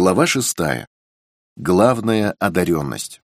Глава 6. Главная одаренность.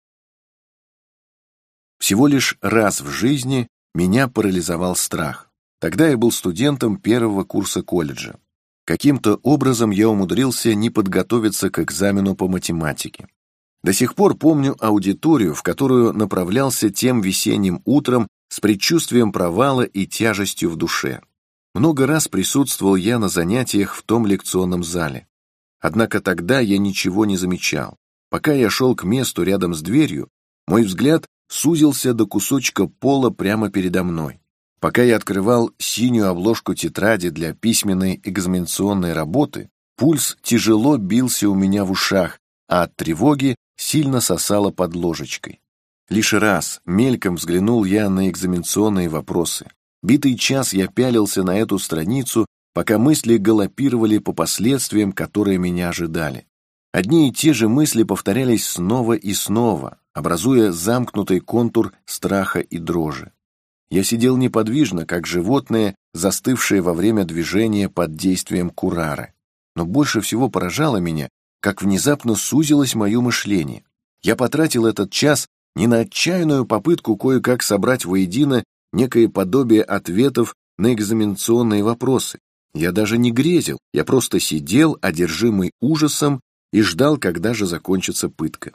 Всего лишь раз в жизни меня парализовал страх. Тогда я был студентом первого курса колледжа. Каким-то образом я умудрился не подготовиться к экзамену по математике. До сих пор помню аудиторию, в которую направлялся тем весенним утром с предчувствием провала и тяжестью в душе. Много раз присутствовал я на занятиях в том лекционном зале. Однако тогда я ничего не замечал. Пока я шел к месту рядом с дверью, мой взгляд сузился до кусочка пола прямо передо мной. Пока я открывал синюю обложку тетради для письменной экзаменационной работы, пульс тяжело бился у меня в ушах, а от тревоги сильно сосало под ложечкой. Лишь раз мельком взглянул я на экзаменационные вопросы. Битый час я пялился на эту страницу, пока мысли галопировали по последствиям, которые меня ожидали. Одни и те же мысли повторялись снова и снова, образуя замкнутый контур страха и дрожи. Я сидел неподвижно, как животное, застывшее во время движения под действием курары. Но больше всего поражало меня, как внезапно сузилось мое мышление. Я потратил этот час не на отчаянную попытку кое-как собрать воедино некое подобие ответов на экзаменационные вопросы. Я даже не грезил, я просто сидел, одержимый ужасом, и ждал, когда же закончится пытка.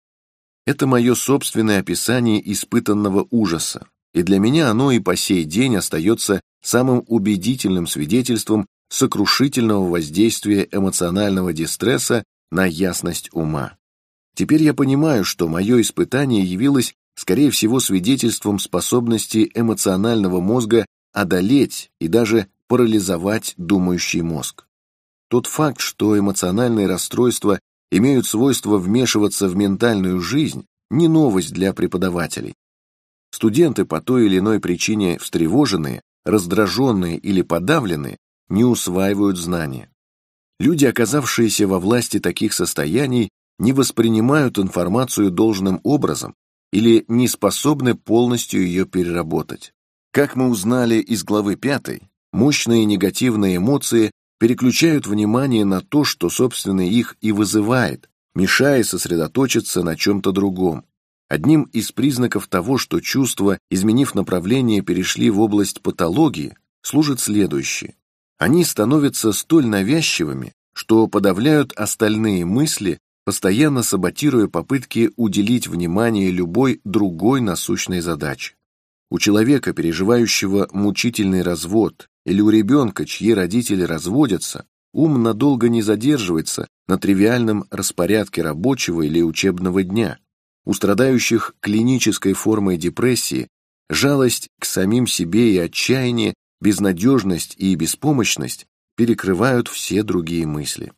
Это мое собственное описание испытанного ужаса, и для меня оно и по сей день остается самым убедительным свидетельством сокрушительного воздействия эмоционального дистресса на ясность ума. Теперь я понимаю, что мое испытание явилось, скорее всего, свидетельством способности эмоционального мозга одолеть и даже парализовать думающий мозг. Тот факт, что эмоциональные расстройства имеют свойство вмешиваться в ментальную жизнь, не новость для преподавателей. Студенты, по той или иной причине встревоженные, раздраженные или подавленные, не усваивают знания. Люди, оказавшиеся во власти таких состояний, не воспринимают информацию должным образом или не способны полностью ее переработать. Как мы узнали из главы 5, мощные негативные эмоции переключают внимание на то, что, собственно, их и вызывает, мешая сосредоточиться на чем-то другом. Одним из признаков того, что чувства, изменив направление, перешли в область патологии, служит следующее. Они становятся столь навязчивыми, что подавляют остальные мысли, постоянно саботируя попытки уделить внимание любой другой насущной задаче. У человека, переживающего мучительный развод, или у ребенка, чьи родители разводятся, ум надолго не задерживается на тривиальном распорядке рабочего или учебного дня. У страдающих клинической формой депрессии жалость к самим себе и отчаяние, безнадежность и беспомощность перекрывают все другие мысли.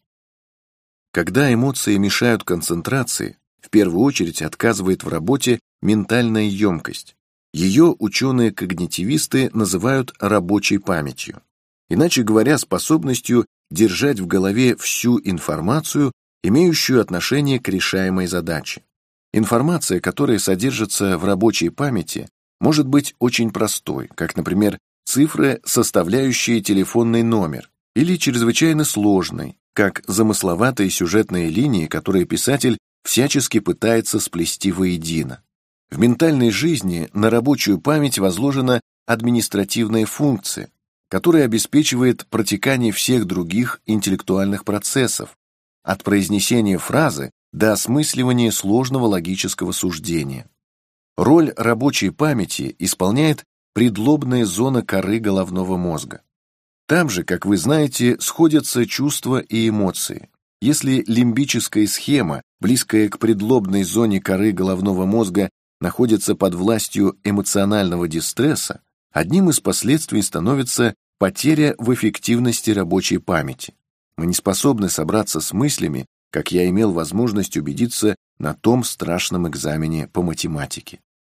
Когда эмоции мешают концентрации, в первую очередь отказывает в работе ментальная емкость. Ее ученые-когнитивисты называют рабочей памятью. Иначе говоря, способностью держать в голове всю информацию, имеющую отношение к решаемой задаче. Информация, которая содержится в рабочей памяти, может быть очень простой, как, например, цифры, составляющие телефонный номер, или чрезвычайно сложной, как замысловатые сюжетные линии, которые писатель всячески пытается сплести воедино. В ментальной жизни на рабочую память возложена административная функция, которая обеспечивает протекание всех других интеллектуальных процессов, от произнесения фразы до осмысливания сложного логического суждения. Роль рабочей памяти исполняет предлобная зона коры головного мозга. Там же, как вы знаете, сходятся чувства и эмоции. Если лимбическая схема, близкая к предлобной зоне коры головного мозга, находится под властью эмоционального дистресса, одним из последствий становится потеря в эффективности рабочей памяти. Мы не способны собраться с мыслями, как я имел возможность убедиться на том страшном экзамене по математике.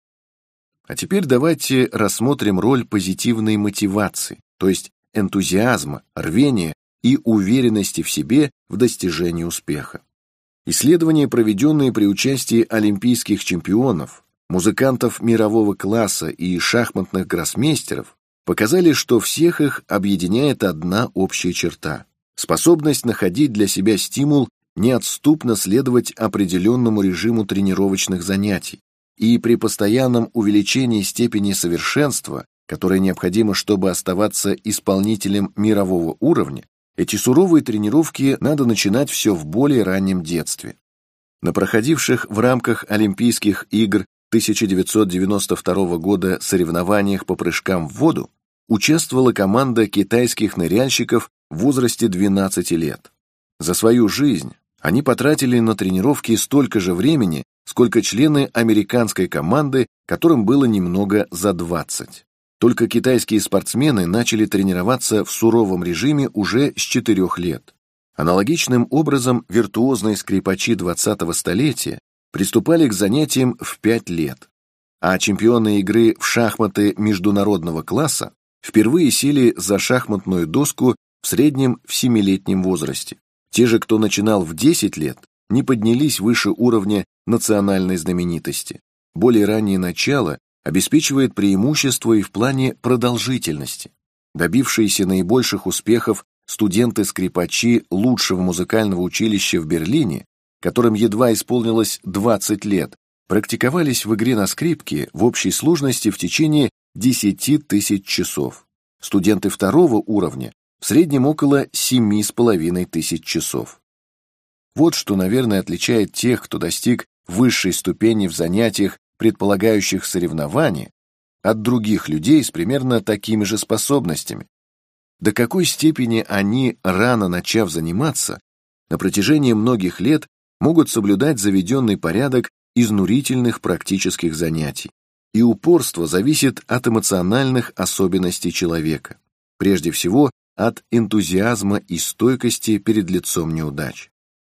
А теперь давайте рассмотрим роль позитивной мотивации, то есть энтузиазма, рвения и уверенности в себе в достижении успеха. Исследования, проведенные при участии олимпийских чемпионов, музыкантов мирового класса и шахматных гроссмейстеров, показали, что всех их объединяет одна общая черта – способность находить для себя стимул неотступно следовать определенному режиму тренировочных занятий, и при постоянном увеличении степени совершенства, которое необходимо, чтобы оставаться исполнителем мирового уровня, эти суровые тренировки надо начинать все в более раннем детстве. На проходивших в рамках Олимпийских игр 1992 года соревнованиях по прыжкам в воду участвовала команда китайских ныряльщиков в возрасте 12 лет. За свою жизнь они потратили на тренировки столько же времени, сколько члены американской команды, которым было немного за 20. Только китайские спортсмены начали тренироваться в суровом режиме уже с 4 лет. Аналогичным образом виртуозные скрипачи 20-го столетия приступали к занятиям в 5 лет, а чемпионы игры в шахматы международного класса впервые сели за шахматную доску в среднем в 7-летнем возрасте. Те же, кто начинал в 10 лет, не поднялись выше уровня национальной знаменитости. Более раннее начало обеспечивает преимущество и в плане продолжительности. Добившиеся наибольших успехов студенты-скрипачи лучшего музыкального училища в Берлине, которым едва исполнилось 20 лет, практиковались в игре на скрипке в общей сложности в течение 10 тысяч часов. Студенты второго уровня в среднем около 7,5 тысяч часов. Вот что, наверное, отличает тех, кто достиг высшей ступени в занятиях, предполагающих соревнования, от других людей с примерно такими же способностями. До какой степени они, рано начав заниматься, на протяжении многих лет могут соблюдать заведенный порядок изнурительных практических занятий. И упорство зависит от эмоциональных особенностей человека, прежде всего от энтузиазма и стойкости перед лицом неудач.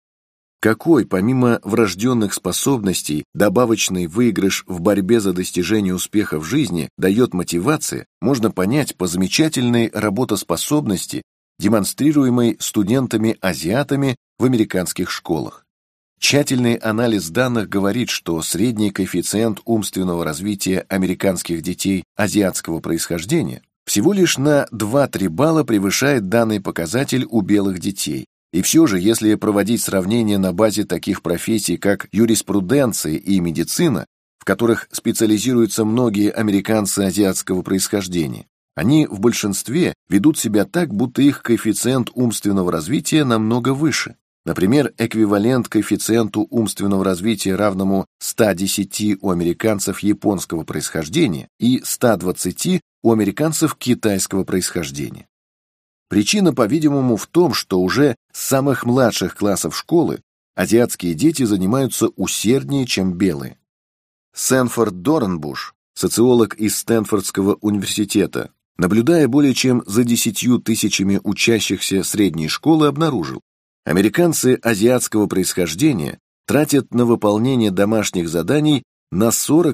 Какой, помимо врожденных способностей, добавочный выигрыш в борьбе за достижение успеха в жизни дает мотивация, можно понять по замечательной работоспособности, демонстрируемой студентами-азиатами в американских школах. Тщательный анализ данных говорит, что средний коэффициент умственного развития американских детей азиатского происхождения всего лишь на 2-3 балла превышает данный показатель у белых детей. И все же, если проводить сравнение на базе таких профессий, как юриспруденция и медицина, в которых специализируются многие американцы азиатского происхождения, они в большинстве ведут себя так, будто их коэффициент умственного развития намного выше. Например, эквивалент коэффициенту умственного развития, равному 110 у американцев японского происхождения и 120 у американцев китайского происхождения. Причина, по-видимому, в том, что уже с самых младших классов школы азиатские дети занимаются усерднее, чем белые. Сэнфорд Дорнбуш, социолог из Стэнфордского университета, наблюдая более чем за 10 тысячами учащихся средней школы, обнаружил, американцы азиатского происхождения тратят на выполнение домашних заданий на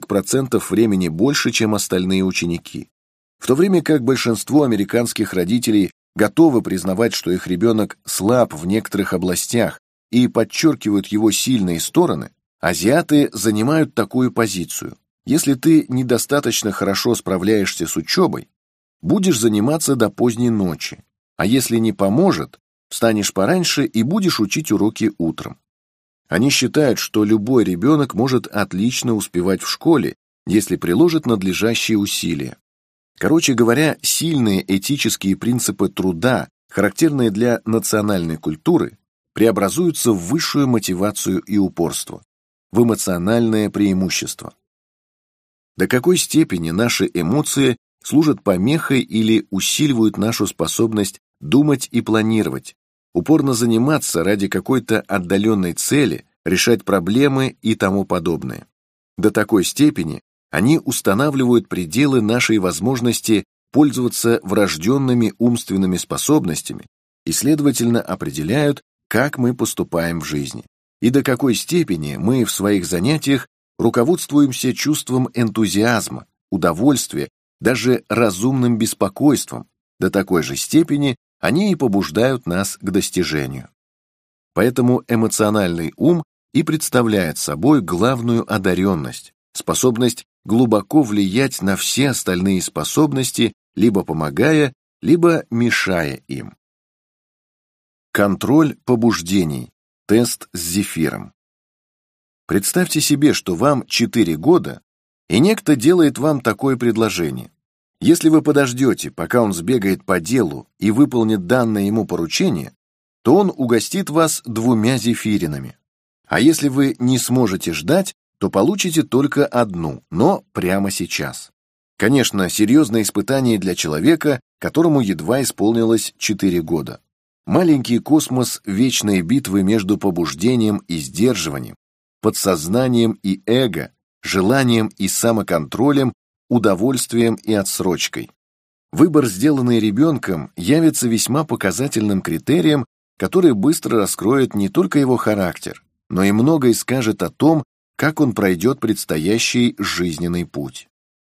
40% времени больше, чем остальные ученики. В то время как большинство американских родителей готовы признавать, что их ребенок слаб в некоторых областях и подчеркивают его сильные стороны, азиаты занимают такую позицию. Если ты недостаточно хорошо справляешься с учебой, будешь заниматься до поздней ночи, а если не поможет, встанешь пораньше и будешь учить уроки утром. Они считают, что любой ребенок может отлично успевать в школе, если приложит надлежащие усилия. Короче говоря, сильные этические принципы труда, характерные для национальной культуры, преобразуются в высшую мотивацию и упорство, в эмоциональное преимущество. До какой степени наши эмоции служат помехой или усиливают нашу способность думать и планировать, упорно заниматься ради какой-то отдаленной цели, решать проблемы и тому подобное. До такой степени они устанавливают пределы нашей возможности пользоваться врожденными умственными способностями и, следовательно, определяют, как мы поступаем в жизни, и до какой степени мы в своих занятиях руководствуемся чувством энтузиазма, удовольствия, даже разумным беспокойством, до такой же степени они и побуждают нас к достижению. Поэтому эмоциональный ум и представляет собой главную одаренность, способность глубоко влиять на все остальные способности, либо помогая, либо мешая им. Контроль побуждений. Тест с зефиром. Представьте себе, что вам 4 года, и некто делает вам такое предложение. Если вы подождете, пока он сбегает по делу и выполнит данное ему поручение, то он угостит вас 2 зефиринами. А если вы не сможете ждать, то получите только 1, но прямо сейчас. Конечно, серьезное испытание для человека, которому едва исполнилось 4 года. Маленький космос вечной битвы между побуждением и сдерживанием, подсознанием и эго, желанием и самоконтролем, удовольствием и отсрочкой. Выбор, сделанный ребенком, явится весьма показательным критерием, который быстро раскроет не только его характер, но и многое скажет о том, как он пройдет предстоящий жизненный путь.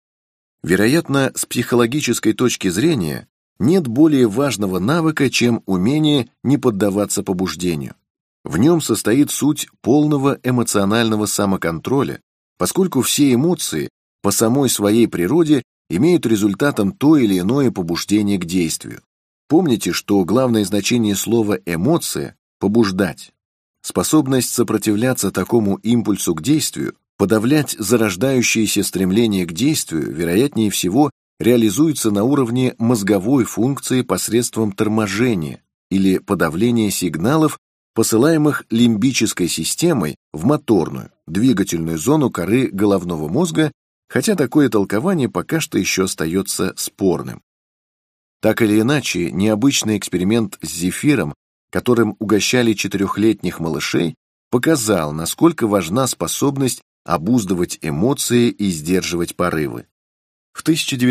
Вероятно, с психологической точки зрения, нет более важного навыка, чем умение не поддаваться побуждению. В нем состоит суть полного эмоционального самоконтроля, поскольку все эмоции по самой своей природе имеют результатом то или иное побуждение к действию. Помните, что главное значение слова «эмоция» — побуждать. Способность сопротивляться такому импульсу к действию, подавлять зарождающиеся стремления к действию, вероятнее всего, реализуется на уровне мозговой функции посредством торможения или подавления сигналов, посылаемых лимбической системой в моторную, двигательную зону коры головного мозга, хотя такое толкование пока что еще остается спорным. Так или иначе, необычный эксперимент с зефиром, которым угощали 4-летних малышей, показал, насколько важна способность обуздывать эмоции и сдерживать порывы. В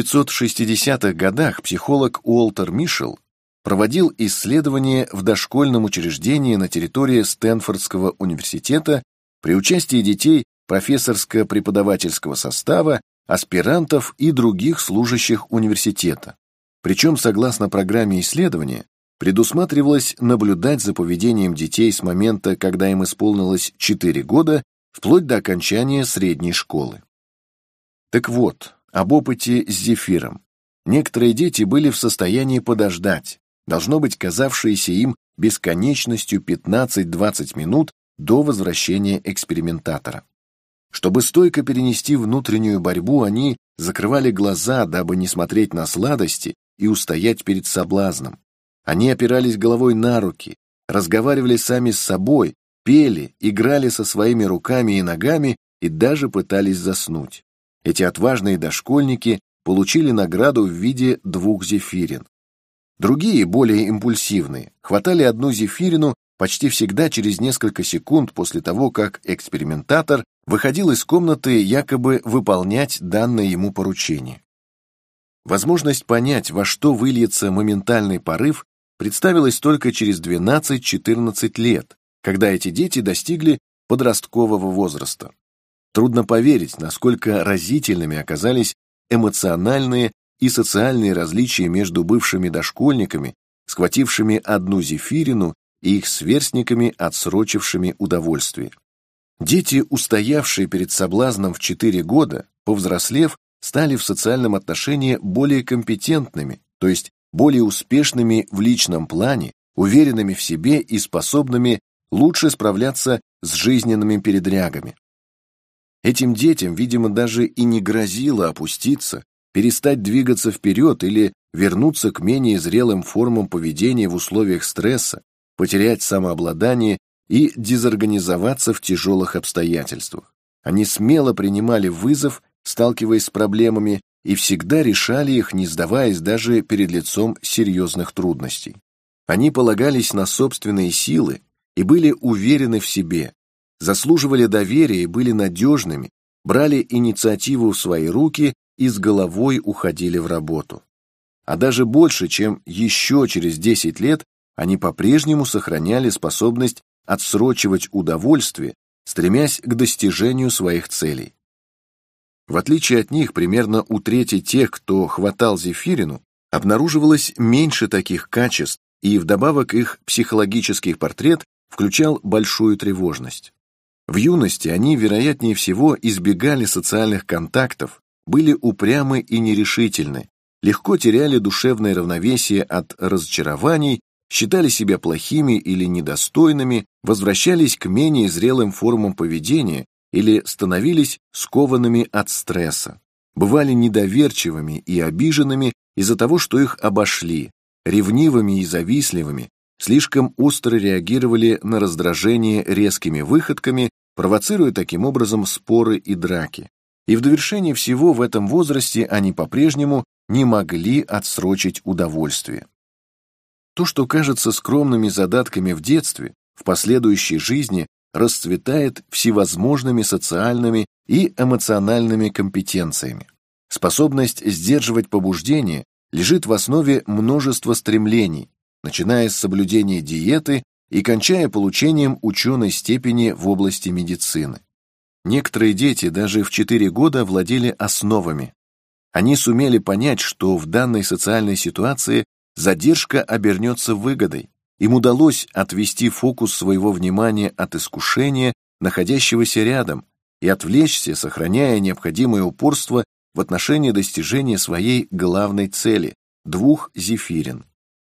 1960-х годах психолог Уолтер Мишел проводил исследования в дошкольном учреждении на территории Стэнфордского университета при участии детей профессорско-преподавательского состава, аспирантов и других служащих университета. Причем, согласно программе исследования, предусматривалось наблюдать за поведением детей с момента, когда им исполнилось 4 года, вплоть до окончания средней школы. Так вот, об опыте с зефиром. Некоторые дети были в состоянии подождать, должно быть, казавшиеся им бесконечностью 15-20 минут до возвращения экспериментатора. Чтобы стойко перенести внутреннюю борьбу, они закрывали глаза, дабы не смотреть на сладости и устоять перед соблазном. Они опирались головой на руки, разговаривали сами с собой, пели, играли со своими руками и ногами и даже пытались заснуть. Эти отважные дошкольники получили награду в виде 2 зефирин. Другие, более импульсивные, хватали 1 зефирину почти всегда через несколько секунд после того, как экспериментатор выходил из комнаты якобы выполнять данное ему поручение. Возможность понять, во что выльется моментальный порыв, представилась только через 12-14 лет, когда эти дети достигли подросткового возраста. Трудно поверить, насколько разительными оказались эмоциональные и социальные различия между бывшими дошкольниками, схватившими 1 зефирину, и их сверстниками, отсрочившими удовольствие. Дети, устоявшие перед соблазном в 4 года, повзрослев, стали в социальном отношении более компетентными, то есть более успешными в личном плане, уверенными в себе и способными лучше справляться с жизненными передрягами. Этим детям, видимо, даже и не грозило опуститься, перестать двигаться вперед или вернуться к менее зрелым формам поведения в условиях стресса, потерять самообладание и дезорганизоваться в тяжелых обстоятельствах. Они смело принимали вызов, сталкиваясь с проблемами, и всегда решали их, не сдаваясь даже перед лицом серьезных трудностей. Они полагались на собственные силы и были уверены в себе, заслуживали доверия и были надежными, брали инициативу в свои руки и с головой уходили в работу. А даже больше, чем еще через 10 лет, они по-прежнему сохраняли способность отсрочивать удовольствие, стремясь к достижению своих целей. В отличие от них, примерно у трети тех, кто хватал зефирину, обнаруживалось меньше таких качеств, и вдобавок их психологический портрет включал большую тревожность. В юности они, вероятнее всего, избегали социальных контактов, были упрямы и нерешительны, легко теряли душевное равновесие от разочарований считали себя плохими или недостойными, возвращались к менее зрелым формам поведения или становились скованными от стресса, бывали недоверчивыми и обиженными из-за того, что их обошли, ревнивыми и завистливыми, слишком остро реагировали на раздражение резкими выходками, провоцируя таким образом споры и драки. И в довершение всего в этом возрасте они по-прежнему не могли отсрочить удовольствие. То, что кажется скромными задатками в детстве, в последующей жизни расцветает всевозможными социальными и эмоциональными компетенциями. Способность сдерживать побуждения лежит в основе множества стремлений, начиная с соблюдения диеты и кончая получением ученой степени в области медицины. Некоторые дети даже в 4 года владели основами. Они сумели понять, что в данной социальной ситуации задержка обернется выгодой. Им удалось отвести фокус своего внимания от искушения, находящегося рядом, и отвлечься, сохраняя необходимое упорство в отношении достижения своей главной цели – 2 зефирин.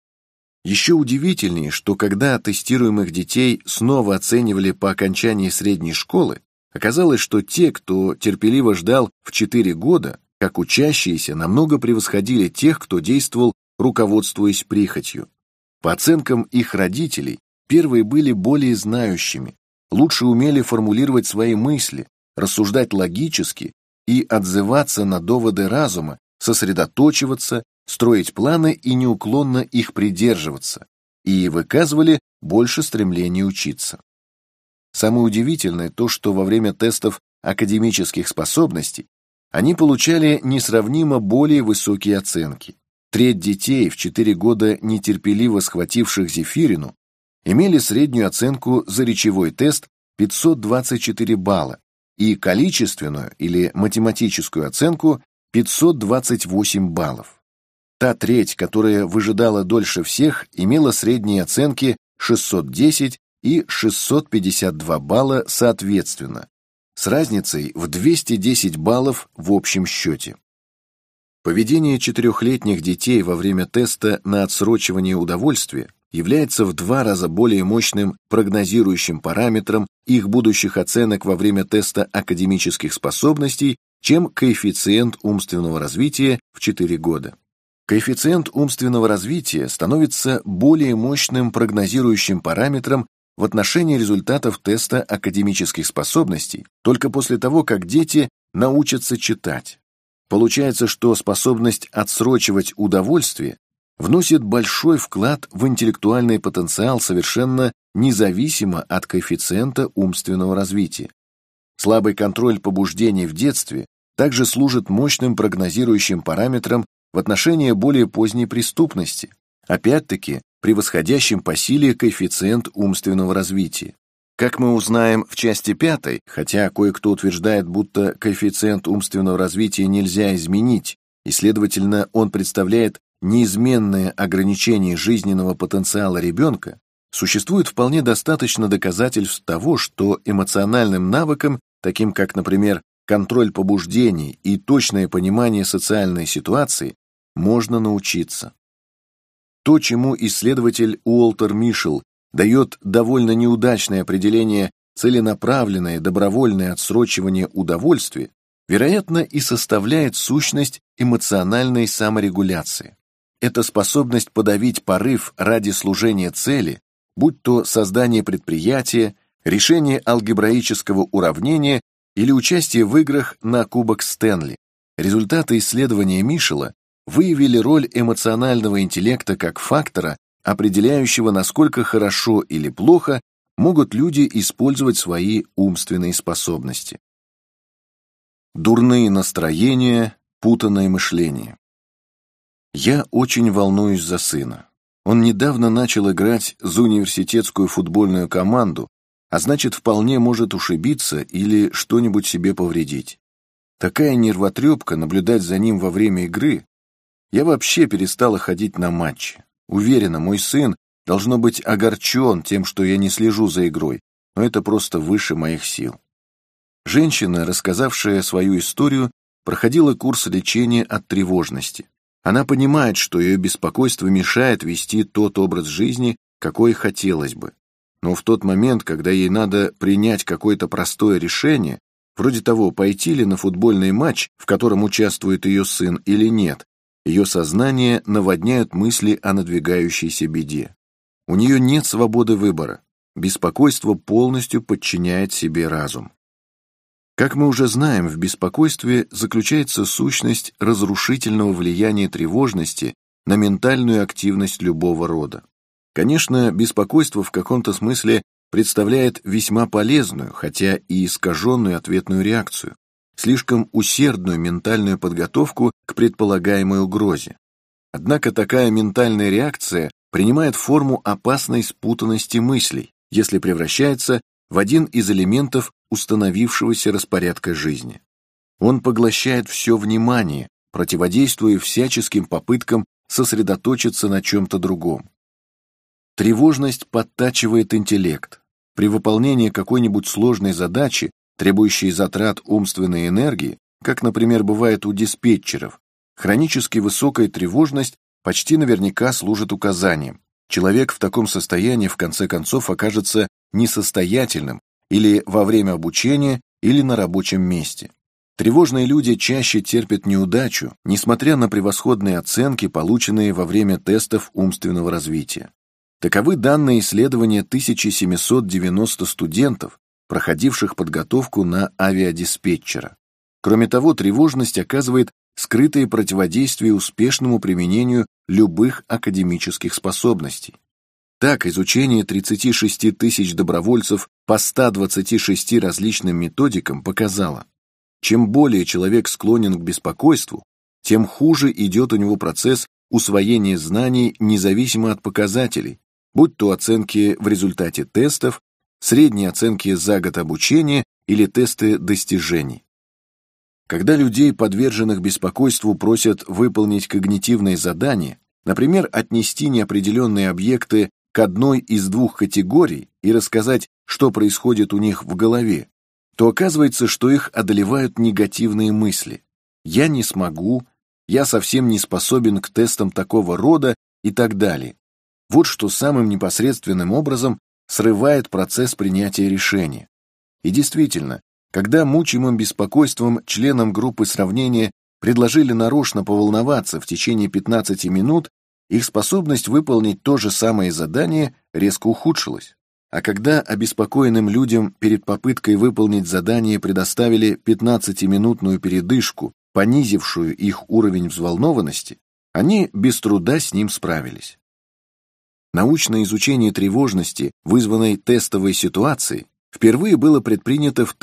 Еще удивительнее, что когда тестируемых детей снова оценивали по окончании средней школы, оказалось, что те, кто терпеливо ждал в 4 года, как учащиеся, намного превосходили тех, кто действовал, руководствуясь прихотью. По оценкам их родителей, первые были более знающими, лучше умели формулировать свои мысли, рассуждать логически и отзываться на доводы разума, сосредоточиваться, строить планы и неуклонно их придерживаться, и выказывали больше стремления учиться. Самое удивительное то, что во время тестов академических способностей они получали несравнимо более высокие оценки. Треть детей в 4 года, нетерпеливо схвативших зефирину, имели среднюю оценку за речевой тест 524 балла и количественную или математическую оценку 528 баллов. Та треть, которая выжидала дольше всех, имела средние оценки 610 и 652 балла соответственно, с разницей в 210 баллов в общем счете. Поведение 4-летних детей во время теста на отсрочивание удовольствия является в 2 раза более мощным прогнозирующим параметром их будущих оценок во время теста академических способностей, чем коэффициент умственного развития в 4 года. Коэффициент умственного развития становится более мощным прогнозирующим параметром в отношении результатов теста академических способностей только после того, как дети научатся читать. Получается, что способность отсрочивать удовольствие вносит большой вклад в интеллектуальный потенциал совершенно независимо от коэффициента умственного развития. Слабый контроль побуждений в детстве также служит мощным прогнозирующим параметром в отношении более поздней преступности, опять-таки превосходящим по силе коэффициент умственного развития. Как мы узнаем в части 5, хотя кое-кто утверждает, будто коэффициент умственного развития нельзя изменить, и, следовательно, он представляет неизменное ограничение жизненного потенциала ребенка, существует вполне достаточно доказательств того, что эмоциональным навыкам, таким как, например, контроль побуждений и точное понимание социальной ситуации, можно научиться. То, чему исследователь Уолтер Мишел дает довольно неудачное определение целенаправленное добровольное отсрочивание удовольствия, вероятно, и составляет сущность эмоциональной саморегуляции. Это способность подавить порыв ради служения цели, будь то создание предприятия, решение алгебраического уравнения или участие в играх на Кубок Стэнли. Результаты исследования Мишела выявили роль эмоционального интеллекта как фактора, определяющего, насколько хорошо или плохо могут люди использовать свои умственные способности. Дурные настроения, путанное мышление. Я очень волнуюсь за сына. Он недавно начал играть за университетскую футбольную команду, а значит, вполне может ушибиться или что-нибудь себе повредить. Такая нервотрепка наблюдать за ним во время игры. Я вообще перестала ходить на матчи. Уверена, мой сын должно быть огорчен тем, что я не слежу за игрой, но это просто выше моих сил. Женщина, рассказавшая свою историю, проходила курс лечения от тревожности. Она понимает, что ее беспокойство мешает вести тот образ жизни, какой хотелось бы. Но в тот момент, когда ей надо принять какое-то простое решение, вроде того, пойти ли на футбольный матч, в котором участвует ее сын, или нет, ее сознание наводняют мысли о надвигающейся беде. У нее нет свободы выбора. Беспокойство полностью подчиняет себе разум. Как мы уже знаем, в беспокойстве заключается сущность разрушительного влияния тревожности на ментальную активность любого рода. Конечно, беспокойство в каком-то смысле представляет весьма полезную, хотя и искаженную ответную реакцию, слишком усердную ментальную подготовку к предполагаемой угрозе. Однако такая ментальная реакция принимает форму опасной спутанности мыслей, если превращается в один из элементов установившегося распорядка жизни. Он поглощает все внимание, противодействуя всяческим попыткам сосредоточиться на чем-то другом. Тревожность подтачивает интеллект. При выполнении какой-нибудь сложной задачи, требующей затрат умственной энергии, как, например, бывает у диспетчеров, хронически высокая тревожность почти наверняка служит указанием. Человек в таком состоянии в конце концов окажется несостоятельным или во время обучения, или на рабочем месте. Тревожные люди чаще терпят неудачу, несмотря на превосходные оценки, полученные во время тестов умственного развития. Таковы данные исследования 1790 студентов, проходивших подготовку на авиадиспетчера. Кроме того, тревожность оказывает скрытое противодействие успешному применению любых академических способностей. Так, изучение 36 тысяч добровольцев по 126 различным методикам показало, чем более человек склонен к беспокойству, тем хуже идет у него процесс усвоения знаний независимо от показателей, будь то оценки в результате тестов, средние оценки за год обучения или тесты достижений. Когда людей, подверженных беспокойству, просят выполнить когнитивные задания, например, отнести неопределенные объекты к одной из двух категорий и рассказать, что происходит у них в голове, то оказывается, что их одолевают негативные мысли. «Я не смогу», «Я совсем не способен к тестам такого рода» и так далее. Вот что самым непосредственным образом срывает процесс принятия решения. И действительно, когда мучимым беспокойством членам группы сравнения предложили нарочно поволноваться в течение 15 минут, их способность выполнить то же самое задание резко ухудшилась. А когда обеспокоенным людям перед попыткой выполнить задание предоставили 15-минутную передышку, понизившую их уровень взволнованности, они без труда с ним справились. Научное изучение тревожности, вызванной тестовой ситуацией, впервые было предпринято в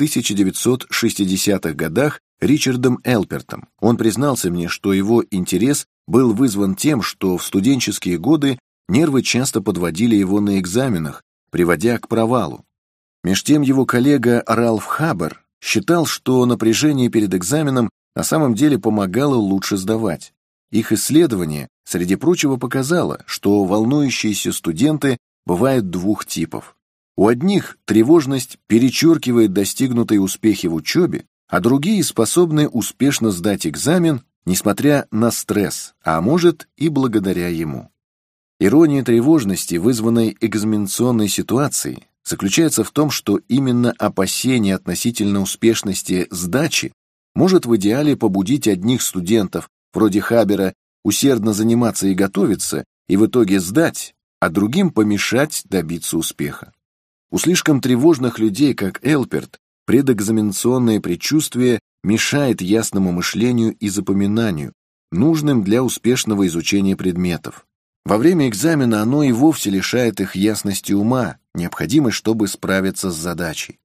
1960-х годах Ричардом Элпертом. Он признался мне, что его интерес был вызван тем, что в студенческие годы нервы часто подводили его на экзаменах, приводя к провалу. Меж тем его коллега Ральф Хабер считал, что напряжение перед экзаменом на самом деле помогало лучше сдавать. Их исследование, среди прочего, показало, что волнующиеся студенты бывают двух типов. У одних тревожность перечеркивает достигнутые успехи в учебе, а другие способны успешно сдать экзамен, несмотря на стресс, а может и благодаря ему. Ирония тревожности, вызванной экзаменационной ситуацией, заключается в том, что именно опасение относительно успешности сдачи может в идеале побудить одних студентов, вроде Хабера, усердно заниматься и готовиться, и в итоге сдать, а другим помешать добиться успеха. У слишком тревожных людей, как Элперт, предэкзаменационное предчувствие мешает ясному мышлению и запоминанию, нужным для успешного изучения предметов. Во время экзамена оно и вовсе лишает их ясности ума, необходимой, чтобы справиться с задачей.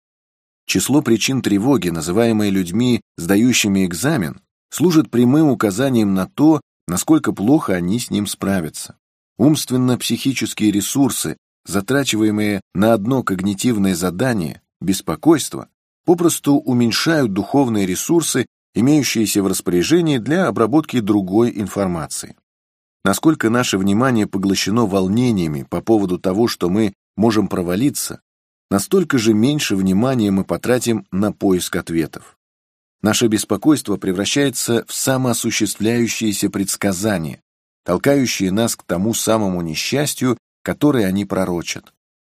Число причин тревоги, называемые людьми сдающими экзамен, служит прямым указанием на то, насколько плохо они с ним справятся. Умственно-психические ресурсы, затрачиваемые на одно когнитивное задание, беспокойство, попросту уменьшают духовные ресурсы, имеющиеся в распоряжении для обработки другой информации. Насколько наше внимание поглощено волнениями по поводу того, что мы можем провалиться, настолько же меньше внимания мы потратим на поиск ответов. Наше беспокойство превращается в самоосуществляющиеся предсказания, толкающие нас к тому самому несчастью, которое они пророчат.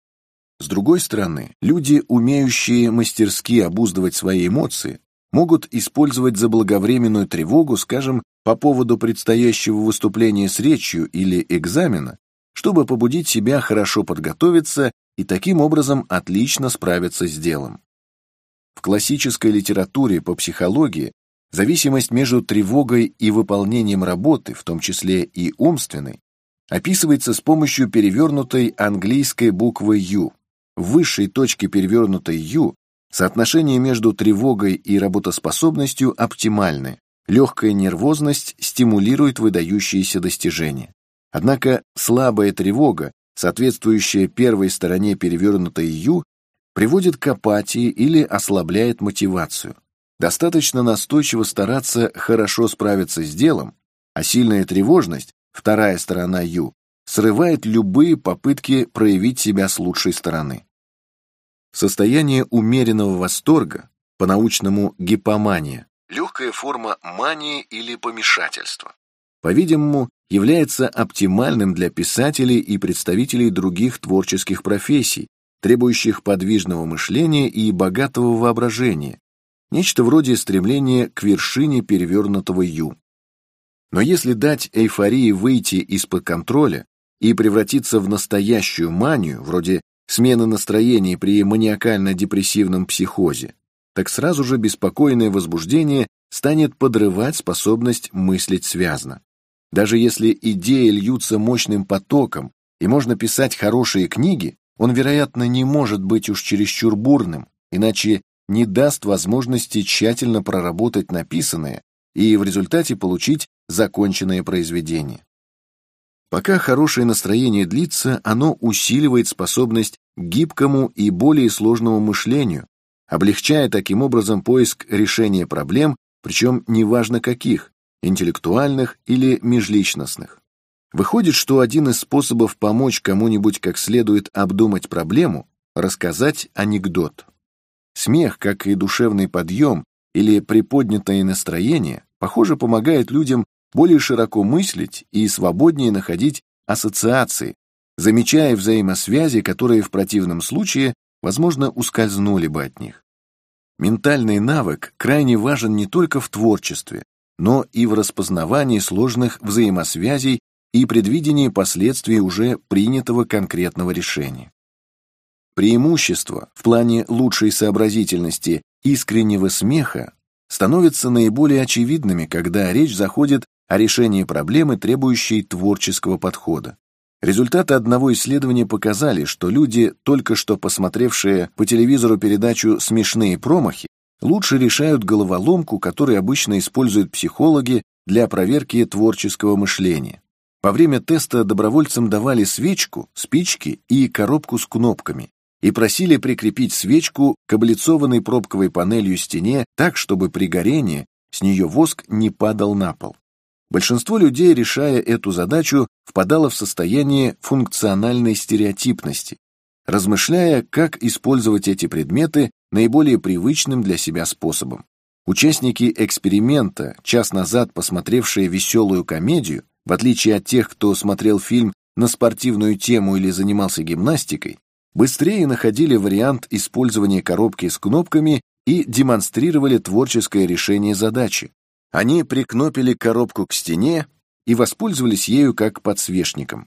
С другой стороны, люди, умеющие мастерски обуздывать свои эмоции, могут использовать заблаговременную тревогу, скажем, по поводу предстоящего выступления с речью или экзамена, чтобы побудить себя хорошо подготовиться и таким образом отлично справиться с делом. В классической литературе по психологии зависимость между тревогой и выполнением работы, в том числе и умственной, описывается с помощью перевернутой английской буквы U. В высшей точке перевернутой U соотношение между тревогой и работоспособностью оптимальное. Легкая нервозность стимулирует выдающиеся достижения. Однако слабая тревога, соответствующая первой стороне перевернутой U, приводит к апатии или ослабляет мотивацию. Достаточно настойчиво стараться хорошо справиться с делом, а сильная тревожность, вторая сторона U, срывает любые попытки проявить себя с лучшей стороны. Состояние умеренного восторга, по-научному гипомания, легкая форма мании или помешательства, по-видимому, является оптимальным для писателей и представителей других творческих профессий, требующих подвижного мышления и богатого воображения, нечто вроде стремления к вершине перевернутого Ю. Но если дать эйфории выйти из-под контроля и превратиться в настоящую манию, вроде смены настроений при маниакально-депрессивном психозе, так сразу же беспокойное возбуждение станет подрывать способность мыслить связно. Даже если идеи льются мощным потоком и можно писать хорошие книги, он, вероятно, не может быть уж чересчур бурным, иначе не даст возможности тщательно проработать написанное и в результате получить законченное произведение. Пока хорошее настроение длится, оно усиливает способность к гибкому и более сложному мышлению, облегчая таким образом поиск решения проблем, причем неважно каких, интеллектуальных или межличностных. Выходит, что один из способов помочь кому-нибудь как следует обдумать проблему – рассказать анекдот. Смех, как и душевный подъем или приподнятое настроение, похоже, помогает людям более широко мыслить и свободнее находить ассоциации, замечая взаимосвязи, которые в противном случае, возможно, ускользнули бы от них. Ментальный навык крайне важен не только в творчестве, но и в распознавании сложных взаимосвязей и предвидении последствий уже принятого конкретного решения. Преимущество в плане лучшей сообразительности искреннего смеха становятся наиболее очевидными, когда речь заходит о решении проблемы, требующей творческого подхода. Результаты одного исследования показали, что люди, только что посмотревшие по телевизору передачу «Смешные промахи», лучше решают головоломку, которую обычно используют психологи для проверки творческого мышления. Во время теста добровольцам давали свечку, спички и коробку с кнопками и просили прикрепить свечку к облицованной пробковой панелью стене так, чтобы при горении с нее воск не падал на пол. Большинство людей, решая эту задачу, впадало в состояние функциональной стереотипности, размышляя, как использовать эти предметы наиболее привычным для себя способом. Участники эксперимента, час назад посмотревшие веселую комедию, в отличие от тех, кто смотрел фильм на спортивную тему или занимался гимнастикой, быстрее находили вариант использования коробки с кнопками и демонстрировали творческое решение задачи. Они прикнопили коробку к стене и воспользовались ею как подсвечником.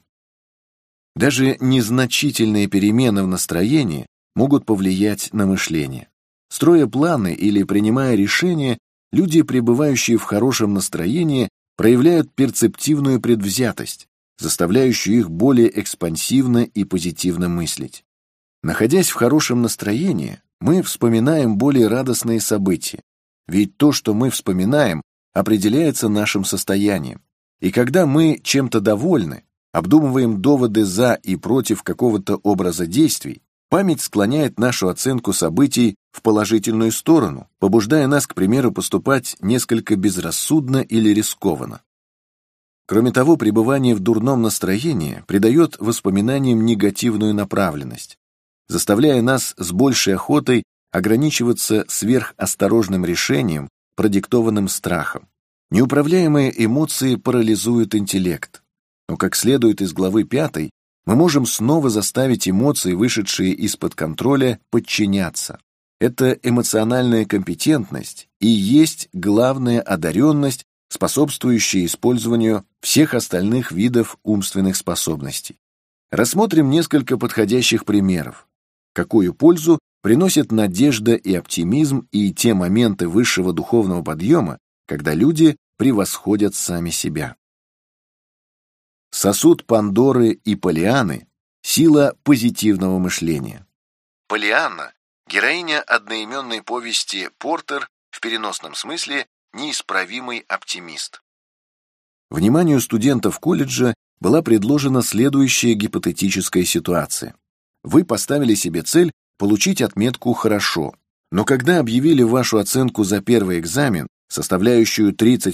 Даже незначительные перемены в настроении могут повлиять на мышление. Строя планы или принимая решения, люди, пребывающие в хорошем настроении, проявляют перцептивную предвзятость, заставляющую их более экспансивно и позитивно мыслить. Находясь в хорошем настроении, мы вспоминаем более радостные события, ведь то, что мы вспоминаем, определяется нашим состоянием. И когда мы чем-то довольны, обдумываем доводы за и против какого-то образа действий, память склоняет нашу оценку событий в положительную сторону, побуждая нас, к примеру, поступать несколько безрассудно или рискованно. Кроме того, пребывание в дурном настроении придает воспоминаниям негативную направленность, заставляя нас с большей охотой ограничиваться сверхосторожным решением продиктованным страхом. Неуправляемые эмоции парализуют интеллект. Но, как следует из главы 5, мы можем снова заставить эмоции, вышедшие из-под контроля, подчиняться. Это эмоциональная компетентность и есть главная одаренность, способствующая использованию всех остальных видов умственных способностей. Рассмотрим несколько подходящих примеров. Какую пользу приносят надежда и оптимизм и те моменты высшего духовного подъема, когда люди превосходят сами себя. Сосуд Пандоры и Поллианны – сила позитивного мышления. Поллианна – героиня одноименной повести «Портер», в переносном смысле неисправимый оптимист. Вниманию студентов колледжа была предложена следующая гипотетическая ситуация. Вы поставили себе цель получить отметку «хорошо», но когда объявили вашу оценку за первый экзамен, составляющую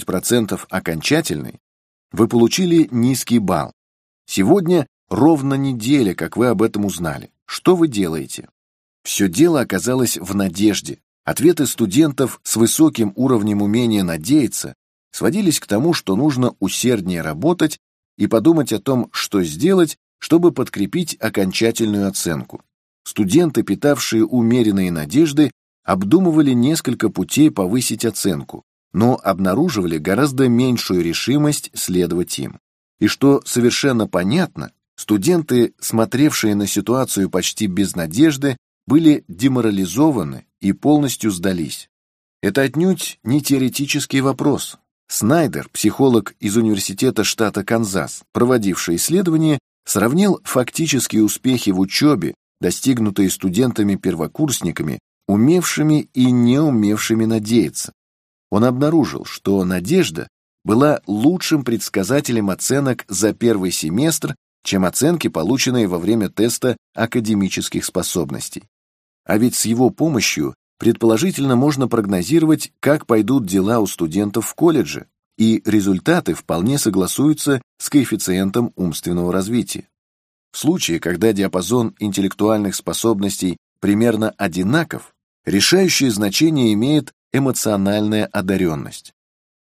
30% окончательной, вы получили низкий балл. Сегодня ровно неделя, как вы об этом узнали. Что вы делаете? Все дело оказалось в надежде. Ответы студентов с высоким уровнем умения надеяться сводились к тому, что нужно усерднее работать и подумать о том, что сделать, чтобы подкрепить окончательную оценку. Студенты, питавшие умеренные надежды, обдумывали несколько путей повысить оценку, но обнаруживали гораздо меньшую решимость следовать им. И что совершенно понятно, студенты, смотревшие на ситуацию почти без надежды, были деморализованы и полностью сдались. Это отнюдь не теоретический вопрос. Снайдер, психолог из университета штата Канзас, проводивший исследование, сравнил фактические успехи в учебе, достигнутые студентами-первокурсниками, умевшими и не умевшими надеяться. Он обнаружил, что надежда была лучшим предсказателем оценок за первый семестр, чем оценки, полученные во время теста академических способностей. А ведь с его помощью предположительно можно прогнозировать, как пойдут дела у студентов в колледже, и результаты вполне согласуются с коэффициентом умственного развития. В случае, когда диапазон интеллектуальных способностей примерно одинаков, решающее значение имеет эмоциональная одаренность.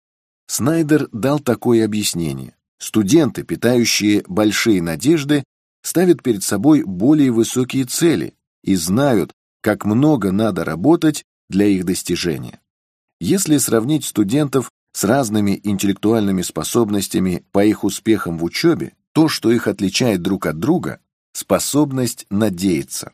Снайдер дал такое объяснение. Студенты, питающие большие надежды, ставят перед собой более высокие цели и знают, как много надо работать для их достижения. Если сравнить студентов с разными интеллектуальными способностями по их успехам в учебе, то, что их отличает друг от друга, способность надеяться.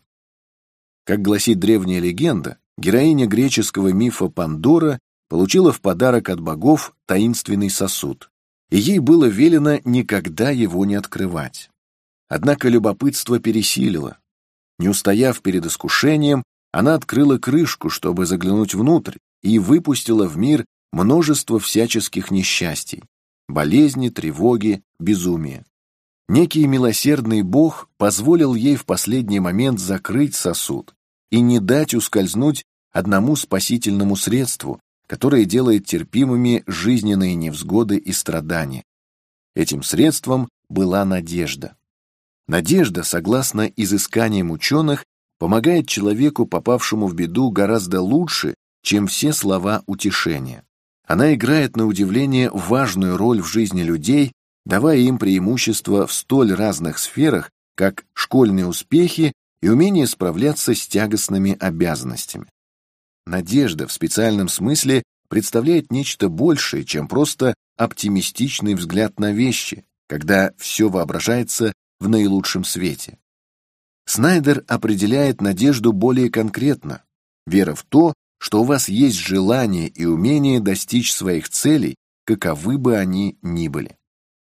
Как гласит древняя легенда, героиня греческого мифа Пандора получила в подарок от богов таинственный сосуд, и ей было велено никогда его не открывать. Однако любопытство пересилило. Не устояв перед искушением, она открыла крышку, чтобы заглянуть внутрь, и выпустила в мир множество всяческих несчастий, болезни, тревоги, безумия. Некий милосердный бог позволил ей в последний момент закрыть сосуд и не дать ускользнуть одному спасительному средству, которое делает терпимыми жизненные невзгоды и страдания. Этим средством была надежда. Надежда, согласно изысканиям ученых, помогает человеку, попавшему в беду, гораздо лучше, чем все слова утешения. Она играет на удивление важную роль в жизни людей, давая им преимущество в столь разных сферах, как школьные успехи и умение справляться с тягостными обязанностями. Надежда в специальном смысле представляет нечто большее, чем просто оптимистичный взгляд на вещи, когда все воображается в наилучшем свете. Снайдер определяет надежду более конкретно: вера в то, что у вас есть желание и умение достичь своих целей, каковы бы они ни были.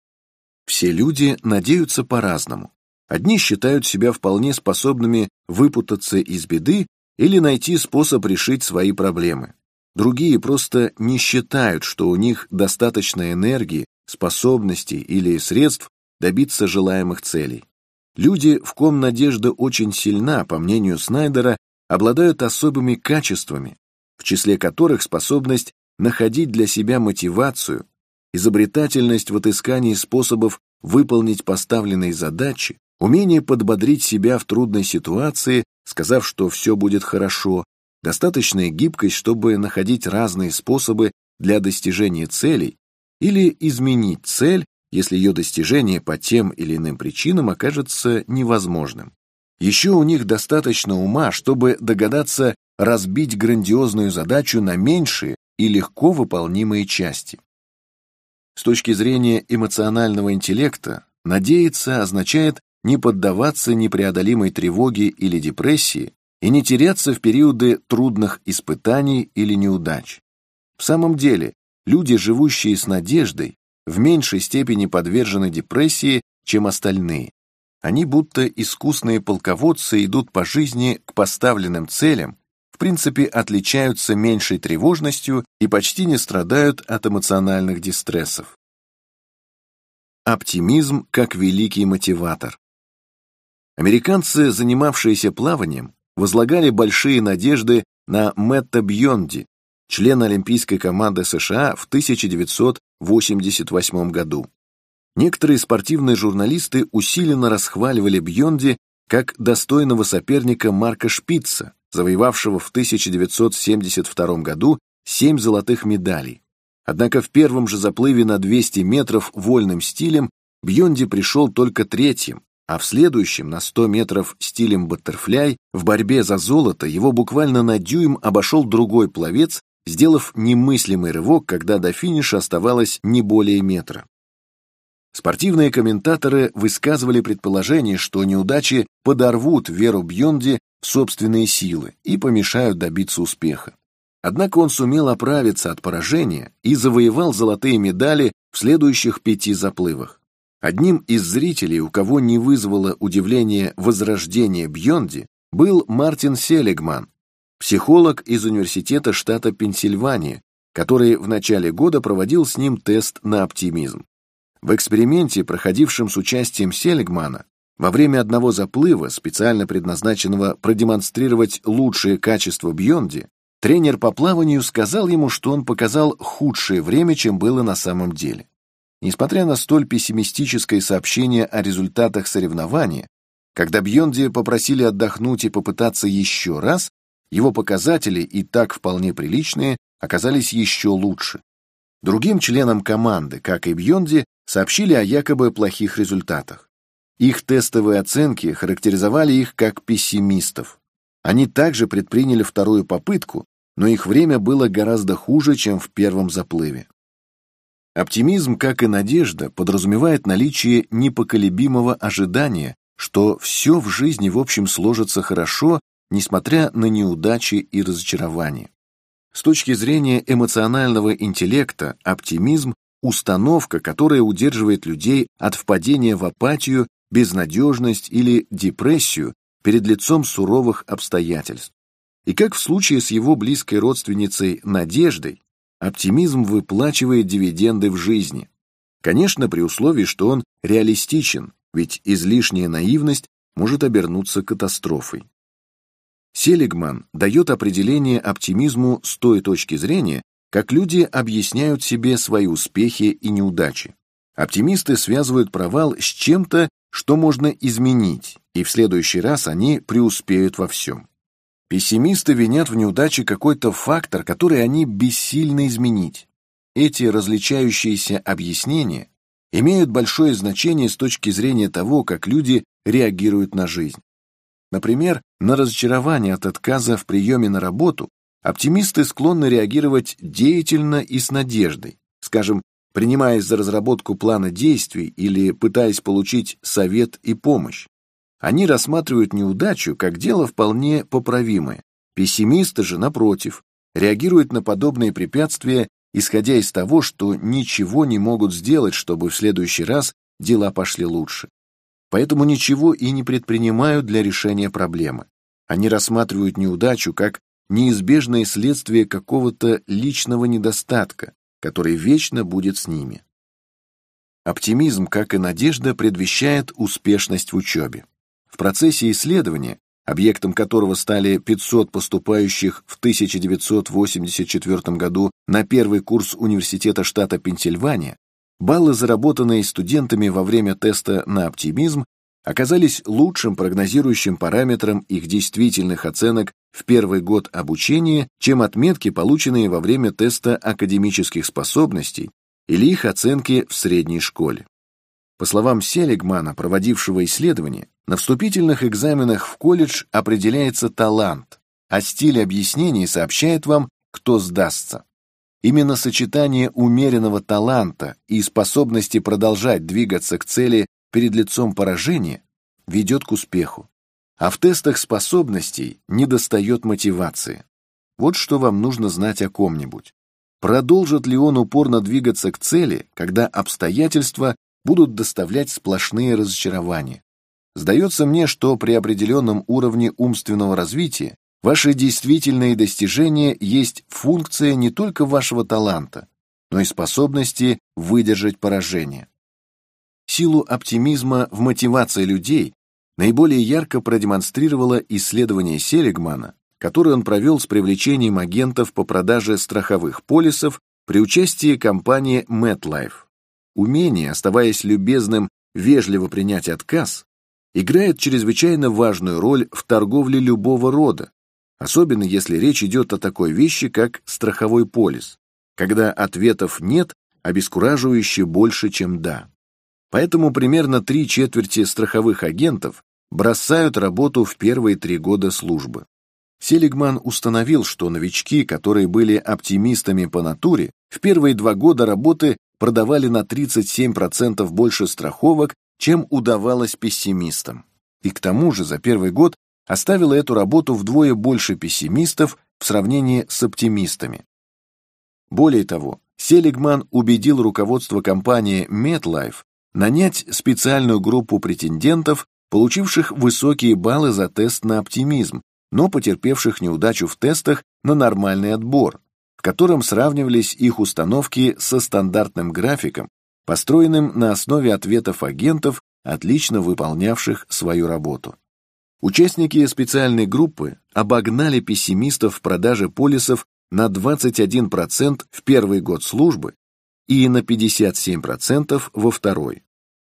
Все люди надеются по-разному. Одни считают себя вполне способными выпутаться из беды или найти способ решить свои проблемы. Другие просто не считают, что у них достаточно энергии, способностей или средств добиться желаемых целей. Люди, в ком надежда очень сильна, по мнению Снайдера, обладают особыми качествами, в числе которых способность находить для себя мотивацию, изобретательность в отыскании способов выполнить поставленные задачи, умение подбодрить себя в трудной ситуации, сказав, что все будет хорошо, достаточная гибкость, чтобы находить разные способы для достижения целей или изменить цель, если ее достижение по тем или иным причинам окажется невозможным. Еще у них достаточно ума, чтобы догадаться разбить грандиозную задачу на меньшие и легко выполнимые части. С точки зрения эмоционального интеллекта, надеяться означает не поддаваться непреодолимой тревоге или депрессии и не теряться в периоды трудных испытаний или неудач. В самом деле, люди, живущие с надеждой, в меньшей степени подвержены депрессии, чем остальные. Они, будто искусные полководцы, идут по жизни к поставленным целям, в принципе, отличаются меньшей тревожностью и почти не страдают от эмоциональных дистрессов. Оптимизм как великий мотиватор. Американцы, занимавшиеся плаванием, возлагали большие надежды на Мэтта Бьонди, члена олимпийской команды США в 1988 году. Некоторые спортивные журналисты усиленно расхваливали Бьонди как достойного соперника Марка Шпица, завоевавшего в 1972 году 7 золотых медалей. Однако в первом же заплыве на 200 метров вольным стилем Бьонди пришел только третьим, а в следующем на 100 метров стилем баттерфляй в борьбе за золото его буквально на дюйм обошел другой пловец, сделав немыслимый рывок, когда до финиша оставалось не более метра. Спортивные комментаторы высказывали предположение, что неудачи подорвут веру Бьонди в собственные силы и помешают добиться успеха. Однако он сумел оправиться от поражения и завоевал золотые медали в следующих 5 заплывах. Одним из зрителей, у кого не вызвало удивление возрождение Бьонди, был Мартин Селигман, психолог из университета штата Пенсильвания, который в начале года проводил с ним тест на оптимизм. В эксперименте, проходившем с участием Селигмана, во время одного заплыва, специально предназначенного продемонстрировать лучшие качества Бьонди, тренер по плаванию сказал ему, что он показал худшее время, чем было на самом деле. Несмотря на столь пессимистическое сообщение о результатах соревнования, когда Бьонди попросили отдохнуть и попытаться еще раз, его показатели, и так вполне приличные, оказались еще лучше. Другим членам команды, как и Бьонди, сообщили о якобы плохих результатах. Их тестовые оценки характеризовали их как пессимистов. Они также предприняли вторую попытку, но их время было гораздо хуже, чем в первом заплыве. Оптимизм, как и надежда, подразумевает наличие непоколебимого ожидания, что все в жизни в общем сложится хорошо, несмотря на неудачи и разочарования. С точки зрения эмоционального интеллекта, оптимизм – установка, которая удерживает людей от впадения в апатию, безнадежность или депрессию перед лицом суровых обстоятельств. И как в случае с его близкой родственницей Надеждой, оптимизм выплачивает дивиденды в жизни. Конечно, при условии, что он реалистичен, ведь излишняя наивность может обернуться катастрофой. Селигман дает определение оптимизму с той точки зрения, как люди объясняют себе свои успехи и неудачи. Оптимисты связывают провал с чем-то, что можно изменить, и в следующий раз они преуспеют во всем. Пессимисты винят в неудаче какой-то фактор, который они бессильны изменить. Эти различающиеся объяснения имеют большое значение с точки зрения того, как люди реагируют на жизнь. Например, на разочарование от отказа в приеме на работу оптимисты склонны реагировать деятельно и с надеждой, скажем, принимаясь за разработку плана действий или пытаясь получить совет и помощь. Они рассматривают неудачу как дело вполне поправимое. Пессимисты же, напротив, реагируют на подобные препятствия, исходя из того, что ничего не могут сделать, чтобы в следующий раз дела пошли лучше. Поэтому ничего и не предпринимают для решения проблемы. Они рассматривают неудачу как неизбежное следствие какого-то личного недостатка, который вечно будет с ними. Оптимизм, как и надежда, предвещает успешность в учебе. В процессе исследования, объектом которого стали 500 поступающих в 1984 году на первый курс университета штата Пенсильвания, баллы, заработанные студентами во время теста на оптимизм, оказались лучшим прогнозирующим параметром их действительных оценок в первый год обучения, чем отметки, полученные во время теста академических способностей или их оценки в средней школе. По словам Селигмана, проводившего исследование, на вступительных экзаменах в колледж определяется талант, а стиль объяснений сообщает вам, кто сдастся. Именно сочетание умеренного таланта и способности продолжать двигаться к цели перед лицом поражения ведет к успеху. А в тестах способностей недостает мотивации. Вот что вам нужно знать о ком-нибудь. Продолжит ли он упорно двигаться к цели, когда обстоятельства будут доставлять сплошные разочарования? Сдается мне, что при определенном уровне умственного развития ваши действительные достижения есть функция не только вашего таланта, но и способности выдержать поражение. Силу оптимизма в мотивации людей наиболее ярко продемонстрировало исследование Селигмана, которое он провел с привлечением агентов по продаже страховых полисов при участии компании MetLife. Умение, оставаясь любезным, вежливо принять отказ, играет чрезвычайно важную роль в торговле любого рода, особенно если речь идет о такой вещи, как страховой полис, когда ответов «нет» обескураживающе больше, чем «да». Поэтому примерно 3/4 страховых агентов бросают работу в первые 3 года службы. Селигман установил, что новички, которые были оптимистами по натуре, в первые 2 года работы продавали на 37% больше страховок, чем удавалось пессимистам. И к тому же за первый год оставило эту работу вдвое больше пессимистов в сравнении с оптимистами. Более того, Селигман убедил руководство компании MetLife нанять специальную группу претендентов, получивших высокие баллы за тест на оптимизм, но потерпевших неудачу в тестах на нормальный отбор, в котором сравнивались их установки со стандартным графиком, построенным на основе ответов агентов, отлично выполнявших свою работу. Участники специальной группы обогнали пессимистов в продаже полисов на 21% в первый год службы и на 57% во второй.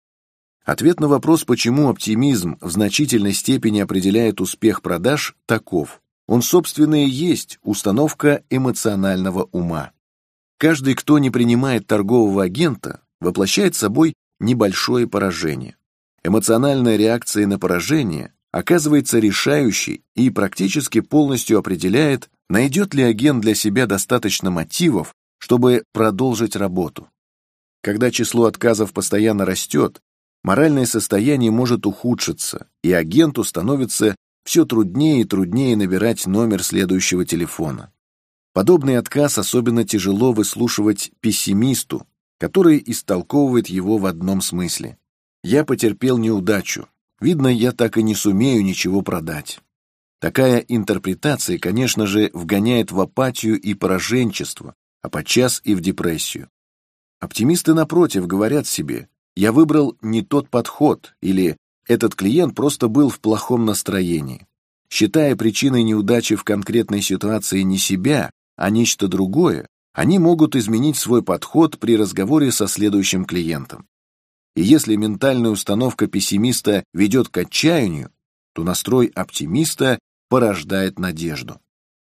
Ответ на вопрос, почему оптимизм в значительной степени определяет успех продаж, таков. Он, собственно, и есть установка эмоционального ума. Каждый, кто не принимает торгового агента, воплощает собой небольшое поражение. Эмоциональная реакция на поражение оказывается решающей и практически полностью определяет, найдет ли агент для себя достаточно мотивов, чтобы продолжить работу. Когда число отказов постоянно растет, моральное состояние может ухудшиться, и агенту становится все труднее и труднее набирать номер следующего телефона. Подобный отказ особенно тяжело выслушивать пессимисту, который истолковывает его в одном смысле. «Я потерпел неудачу. Видно, я так и не сумею ничего продать». Такая интерпретация, конечно же, вгоняет в апатию и пораженчество, а подчас и в депрессию. Оптимисты, напротив, говорят себе: «Я выбрал не тот подход» или «этот клиент просто был в плохом настроении». Считая причиной неудачи в конкретной ситуации не себя, а нечто другое, они могут изменить свой подход при разговоре со следующим клиентом. И если ментальная установка пессимиста ведет к отчаянию, то настрой оптимиста порождает надежду.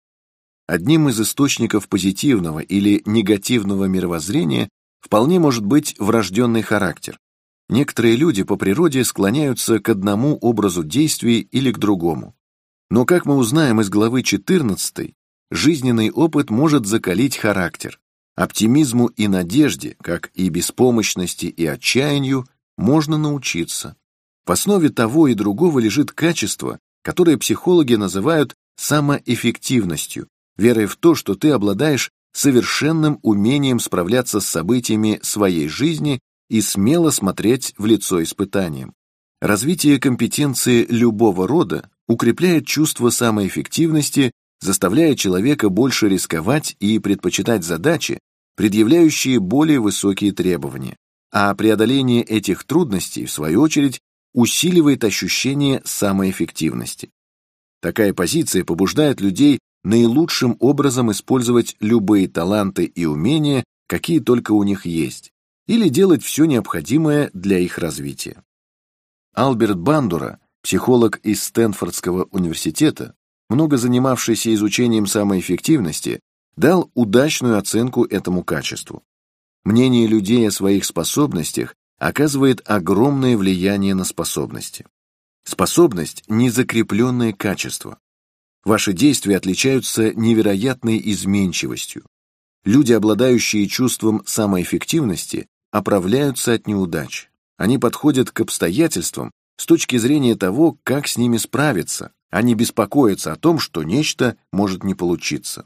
Одним из источников позитивного или негативного мировоззрения вполне может быть врожденный характер. Некоторые люди по природе склоняются к одному образу действий или к другому. Но, как мы узнаем из главы 14, жизненный опыт может закалить характер. Оптимизму и надежде, как и беспомощности и отчаянию, можно научиться. В основе того и другого лежит качество, которое психологи называют самоэффективностью, верой в то, что ты обладаешь совершенным умением справляться с событиями своей жизни и смело смотреть в лицо испытаниям. Развитие компетенции любого рода укрепляет чувство самоэффективности, заставляя человека больше рисковать и предпочитать задачи, предъявляющие более высокие требования. А преодоление этих трудностей, в свою очередь, усиливает ощущение самоэффективности. Такая позиция побуждает людей наилучшим образом использовать любые таланты и умения, какие только у них есть, или делать все необходимое для их развития. Альберт Бандура, психолог из Стэнфордского университета, много занимавшийся изучением самоэффективности, дал удачную оценку этому качеству. Мнение людей о своих способностях оказывает огромное влияние на способности. Способность – незакрепленное качество. Ваши действия отличаются невероятной изменчивостью. Люди, обладающие чувством самоэффективности, оправляются от неудач. Они подходят к обстоятельствам с точки зрения того, как с ними справиться, а не беспокоятся о том, что нечто может не получиться.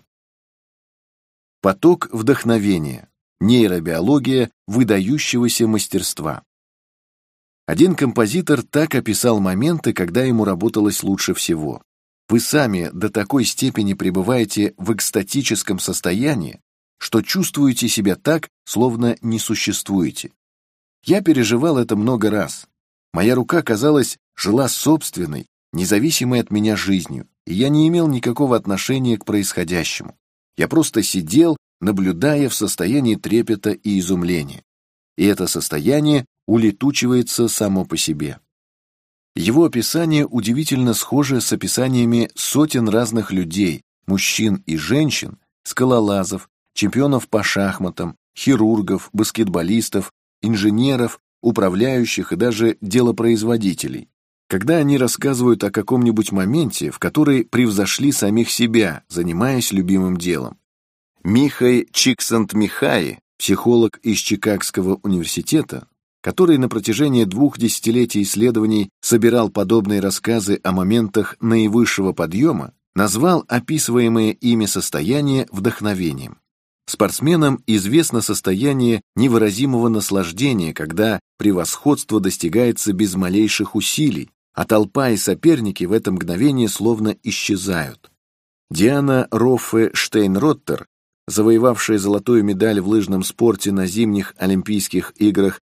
Поток вдохновения. Нейробиология выдающегося мастерства. Один композитор так описал моменты, когда ему работалось лучше всего. Вы сами до такой степени пребываете в экстатическом состоянии, что чувствуете себя так, словно не существуете. Я переживал это много раз. Моя рука, казалось, жила собственной, независимой от меня жизнью, и я не имел никакого отношения к происходящему. Я просто сидел, наблюдая в состоянии трепета и изумления. И это состояние улетучивается само по себе. Его описание удивительно схоже с описаниями сотен разных людей, мужчин и женщин, скалолазов, чемпионов по шахматам, хирургов, баскетболистов, инженеров, управляющих и даже делопроизводителей, когда они рассказывают о каком-нибудь моменте, в который превзошли самих себя, занимаясь любимым делом. Михай Чиксентмихай, психолог из Чикагского университета, который на протяжении 2 десятилетий исследований собирал подобные рассказы о моментах наивысшего подъема, назвал описываемое ими состояние вдохновением. Спортсменам известно состояние невыразимого наслаждения, когда превосходство достигается без малейших усилий, а толпа и соперники в это мгновение словно исчезают. Диана Роффе Штейнроттер, завоевавшая золотую медаль в лыжном спорте на зимних Олимпийских играх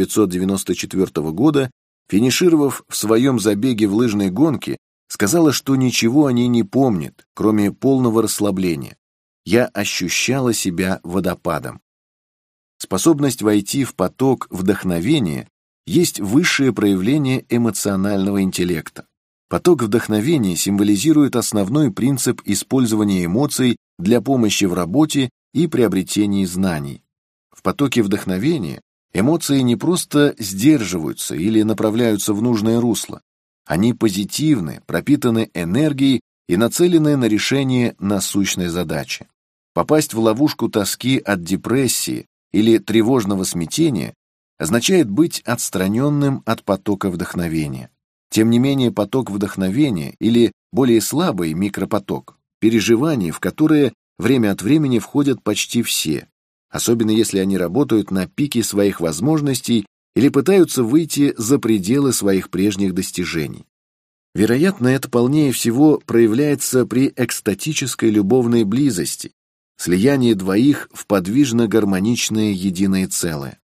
1994 года, финишировав в своем забеге в лыжной гонке, сказала, что ничего о ней не помнит, кроме полного расслабления. Я ощущала себя водопадом. Способность войти в поток вдохновения есть высшее проявление эмоционального интеллекта. Поток вдохновения символизирует основной принцип использования эмоций для помощи в работе и приобретении знаний. В потоке вдохновения эмоции не просто сдерживаются или направляются в нужное русло. Они позитивны, пропитаны энергией и нацелены на решение насущной задачи. Попасть в ловушку тоски от депрессии или тревожного смятения означает быть отстраненным от потока вдохновения. Тем не менее, поток вдохновения или более слабый микропоток – переживания, в которые время от времени входят почти все, особенно если они работают на пике своих возможностей или пытаются выйти за пределы своих прежних достижений. Вероятно, это полнее всего проявляется при экстатической любовной близости, слиянии двоих в подвижно-гармоничное единое целое.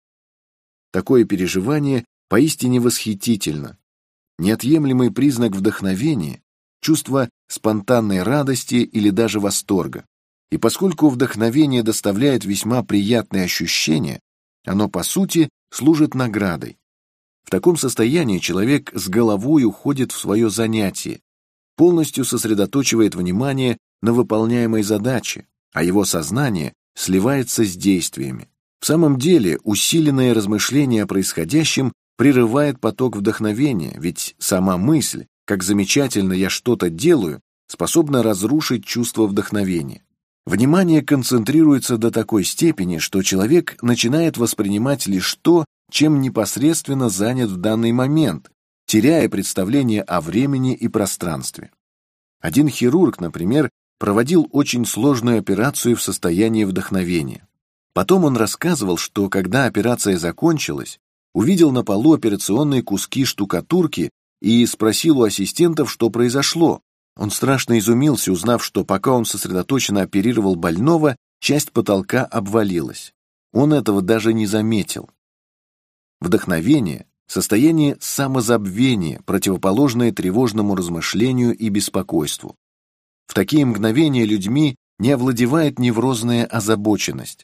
Такое переживание поистине восхитительно. Неотъемлемый признак вдохновения – чувство спонтанной радости или даже восторга. И поскольку вдохновение доставляет весьма приятные ощущения, оно, по сути, служит наградой. В таком состоянии человек с головой уходит в свое занятие, полностью сосредоточивает внимание на выполняемой задаче, а его сознание сливается с действиями. В самом деле, усиленное размышление о происходящем прерывает поток вдохновения, ведь сама мысль, как замечательно я что-то делаю, способна разрушить чувство вдохновения. Внимание концентрируется до такой степени, что человек начинает воспринимать лишь то, чем непосредственно занят в данный момент, теряя представление о времени и пространстве. Один хирург, например, проводил очень сложную операцию в состоянии вдохновения. Потом он рассказывал, что когда операция закончилась, увидел на полу операционные куски штукатурки и спросил у ассистентов, что произошло. Он страшно изумился, узнав, что пока он сосредоточенно оперировал больного, часть потолка обвалилась. Он этого даже не заметил. Вдохновение – состояние самозабвения, противоположное тревожному размышлению и беспокойству. В такие мгновения людьми не овладевает неврозная озабоченность.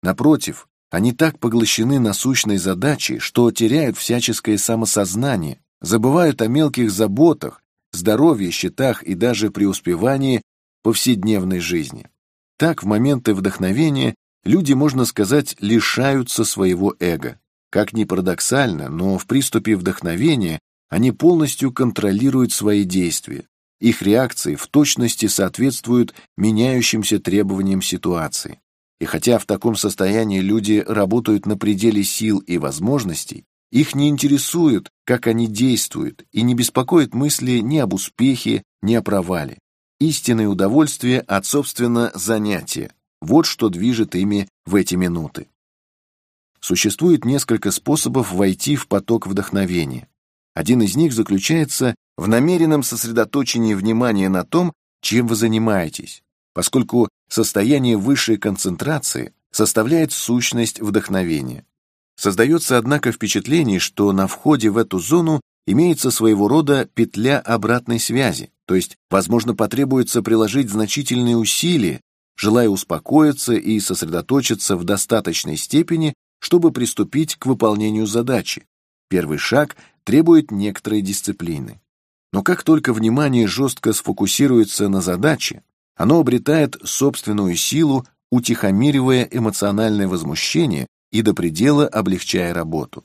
Напротив, они так поглощены насущной задачей, что теряют всяческое самосознание, забывают о мелких заботах, здоровье, счетах и даже преуспевании повседневной жизни. Так, в моменты вдохновения люди, можно сказать, лишаются своего эго. Как ни парадоксально, но в приступе вдохновения они полностью контролируют свои действия. Их реакции в точности соответствуют меняющимся требованиям ситуации. И хотя в таком состоянии люди работают на пределе сил и возможностей, их не интересует, как они действуют, и не беспокоит мысли ни об успехе, ни о провале. Истинное удовольствие от, собственно, занятия. Вот что движет ими в эти минуты. Существует несколько способов войти в поток вдохновения. Один из них заключается в намеренном сосредоточении внимания на том, чем вы занимаетесь, поскольку состояние высшей концентрации составляет сущность вдохновения. Создается, однако, впечатление, что на входе в эту зону имеется своего рода петля обратной связи, то есть, возможно, потребуется приложить значительные усилия, желая успокоиться и сосредоточиться в достаточной степени, чтобы приступить к выполнению задачи. Первый шаг требует некоторой дисциплины. Но как только внимание жестко сфокусируется на задаче, оно обретает собственную силу, утихомиривая эмоциональное возмущение и до предела облегчая работу.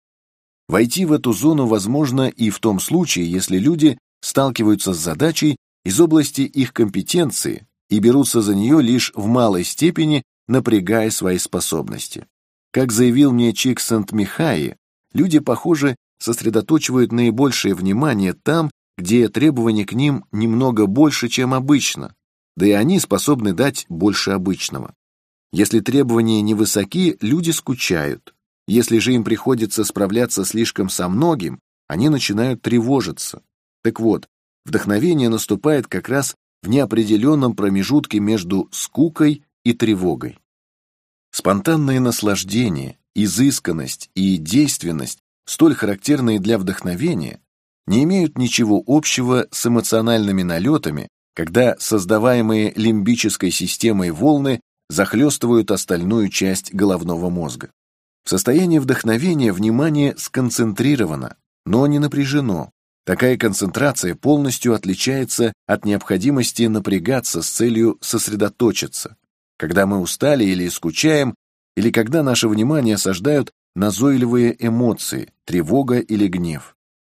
Войти в эту зону возможно и в том случае, если люди сталкиваются с задачей из области их компетенции и берутся за нее лишь в малой степени, напрягая свои способности. Как заявил мне Чиксент-Михай, люди, похоже, сосредотачивают наибольшее внимание там, где требования к ним немного больше, чем обычно, да и они способны дать больше обычного. Если требования невысоки, люди скучают. Если же им приходится справляться слишком со многим, они начинают тревожиться. Так вот, вдохновение наступает как раз в неопределенном промежутке между скукой и тревогой. Спонтанное наслаждение, изысканность и действенность, столь характерные для вдохновения, не имеют ничего общего с эмоциональными налетами, когда создаваемые лимбической системой волны захлестывают остальную часть головного мозга. В состоянии вдохновения внимание сконцентрировано, но не напряжено. Такая концентрация полностью отличается от необходимости напрягаться с целью сосредоточиться, когда мы устали или скучаем, или когда наше внимание осаждают назойливые эмоции, тревога или гнев.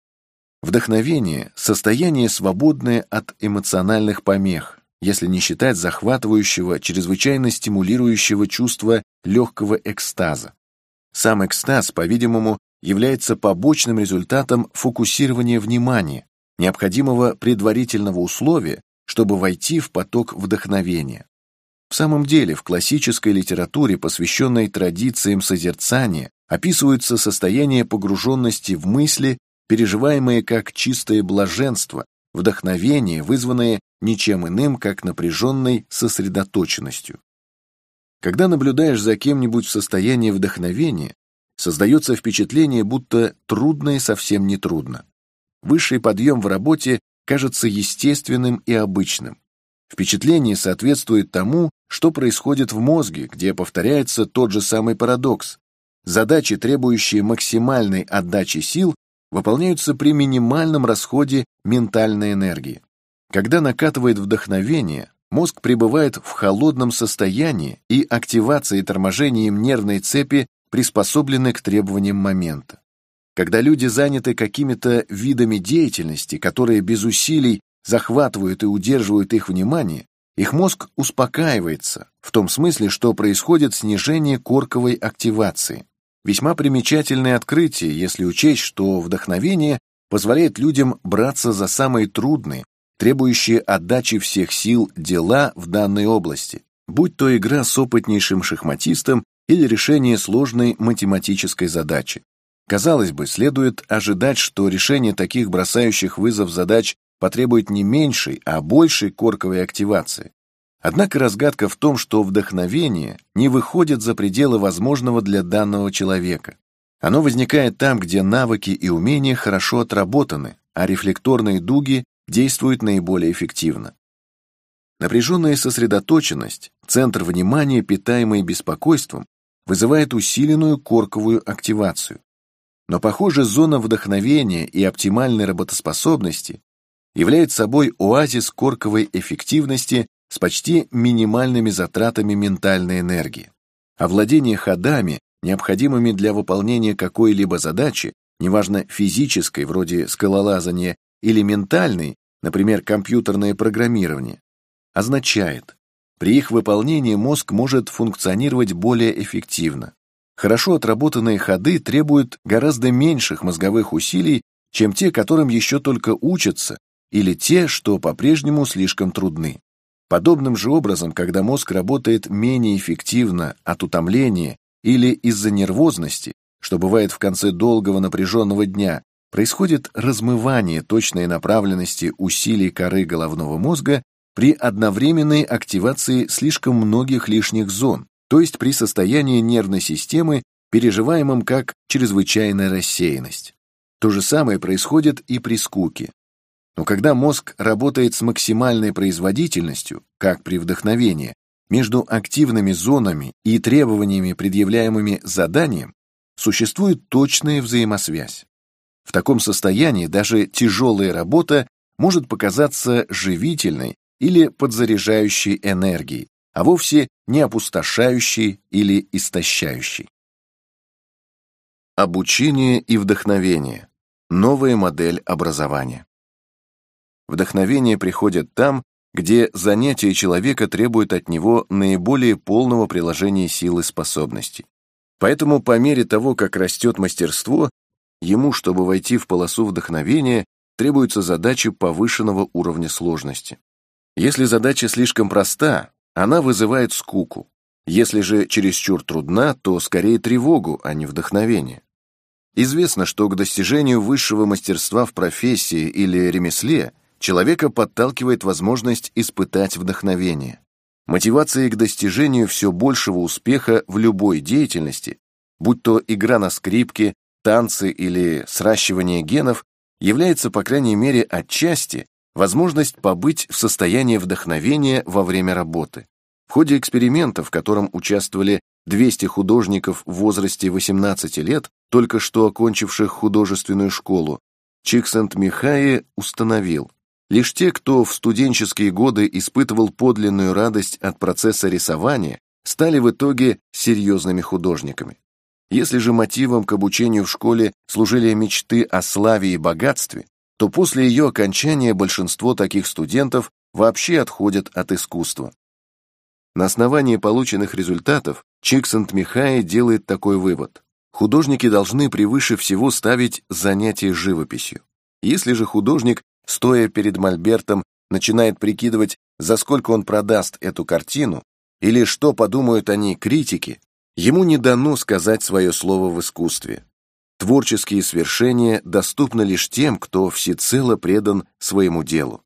Вдохновение – состояние, свободное от эмоциональных помех, если не считать захватывающего, чрезвычайно стимулирующего чувства легкого экстаза. Сам экстаз, по-видимому, является побочным результатом фокусирования внимания, необходимого предварительного условия, чтобы войти в поток вдохновения. В самом деле, в классической литературе, посвященной традициям созерцания, описываются состояния погруженности в мысли, переживаемые как чистое блаженство, вдохновение, вызванное ничем иным, как напряженной сосредоточенностью. Когда наблюдаешь за кем-нибудь в состоянии вдохновения, создается впечатление, будто трудно и совсем не трудно. Высший подъем в работе кажется естественным и обычным. Впечатление соответствует тому, что происходит в мозге, где повторяется тот же самый парадокс. Задачи, требующие максимальной отдачи сил, выполняются при минимальном расходе ментальной энергии. Когда накатывает вдохновение, мозг пребывает в холодном состоянии, и активация и торможение им нервной цепи приспособлены к требованиям момента. Когда люди заняты какими-то видами деятельности, которые без усилий захватывают и удерживают их внимание, их мозг успокаивается, в том смысле, что происходит снижение корковой активации. Весьма примечательное открытие, если учесть, что вдохновение позволяет людям браться за самые трудные, требующие отдачи всех сил дела в данной области, будь то игра с опытнейшим шахматистом или решение сложной математической задачи. Казалось бы, следует ожидать, что решение таких бросающих вызов задач потребует не меньшей, а большей корковой активации. Однако разгадка в том, что вдохновение не выходит за пределы возможного для данного человека. Оно возникает там, где навыки и умения хорошо отработаны, а рефлекторные дуги действуют наиболее эффективно. Напряженная сосредоточенность, центр внимания, питаемый беспокойством, вызывает усиленную корковую активацию. Но, похоже, зона вдохновения и оптимальной работоспособности является собой оазис корковой эффективности с почти минимальными затратами ментальной энергии. Овладение ходами, необходимыми для выполнения какой-либо задачи, неважно физической, вроде скалолазания, или ментальной, например, компьютерное программирование, означает, при их выполнении мозг может функционировать более эффективно. Хорошо отработанные ходы требуют гораздо меньших мозговых усилий, чем те, которым еще только учатся, или те, что по-прежнему слишком трудны. Подобным же образом, когда мозг работает менее эффективно от утомления или из-за нервозности, что бывает в конце долгого напряженного дня, происходит размывание точной направленности усилий коры головного мозга при одновременной активации слишком многих лишних зон, то есть при состоянии нервной системы, переживаемом как чрезвычайная рассеянность. То же самое происходит и при скуке. Но когда мозг работает с максимальной производительностью, как при вдохновении, между активными зонами и требованиями, предъявляемыми заданием, существует точная взаимосвязь. В таком состоянии даже тяжелая работа может показаться живительной или подзаряжающей энергией, а вовсе не опустошающей или истощающей. Обучение и вдохновение. Новая модель образования. Вдохновение приходит там, где занятие человека требует от него наиболее полного приложения сил и способностей. Поэтому по мере того, как растет мастерство, ему, чтобы войти в полосу вдохновения, требуются задачи повышенного уровня сложности. Если задача слишком проста, она вызывает скуку. Если же чересчур трудна, то скорее тревогу, а не вдохновение. Известно, что к достижению высшего мастерства в профессии или ремесле человека подталкивает возможность испытать вдохновение. Мотивацией к достижению все большего успеха в любой деятельности, будь то игра на скрипке, танцы или сращивание генов, является, по крайней мере, отчасти возможность побыть в состоянии вдохновения во время работы. В ходе эксперимента, в котором участвовали 200 художников в возрасте 18 лет, только что окончивших художественную школу, Чиксент-Михай установил, лишь те, кто в студенческие годы испытывал подлинную радость от процесса рисования, стали в итоге серьезными художниками. Если же мотивом к обучению в школе служили мечты о славе и богатстве, то после ее окончания большинство таких студентов вообще отходят от искусства. На основании полученных результатов Чиксент-Михай делает такой вывод. Художники должны превыше всего ставить занятие живописью. Если же художник, стоя перед мольбертом, начинает прикидывать, за сколько он продаст эту картину, или что подумают о ней критики, ему не дано сказать свое слово в искусстве. Творческие свершения доступны лишь тем, кто всецело предан своему делу.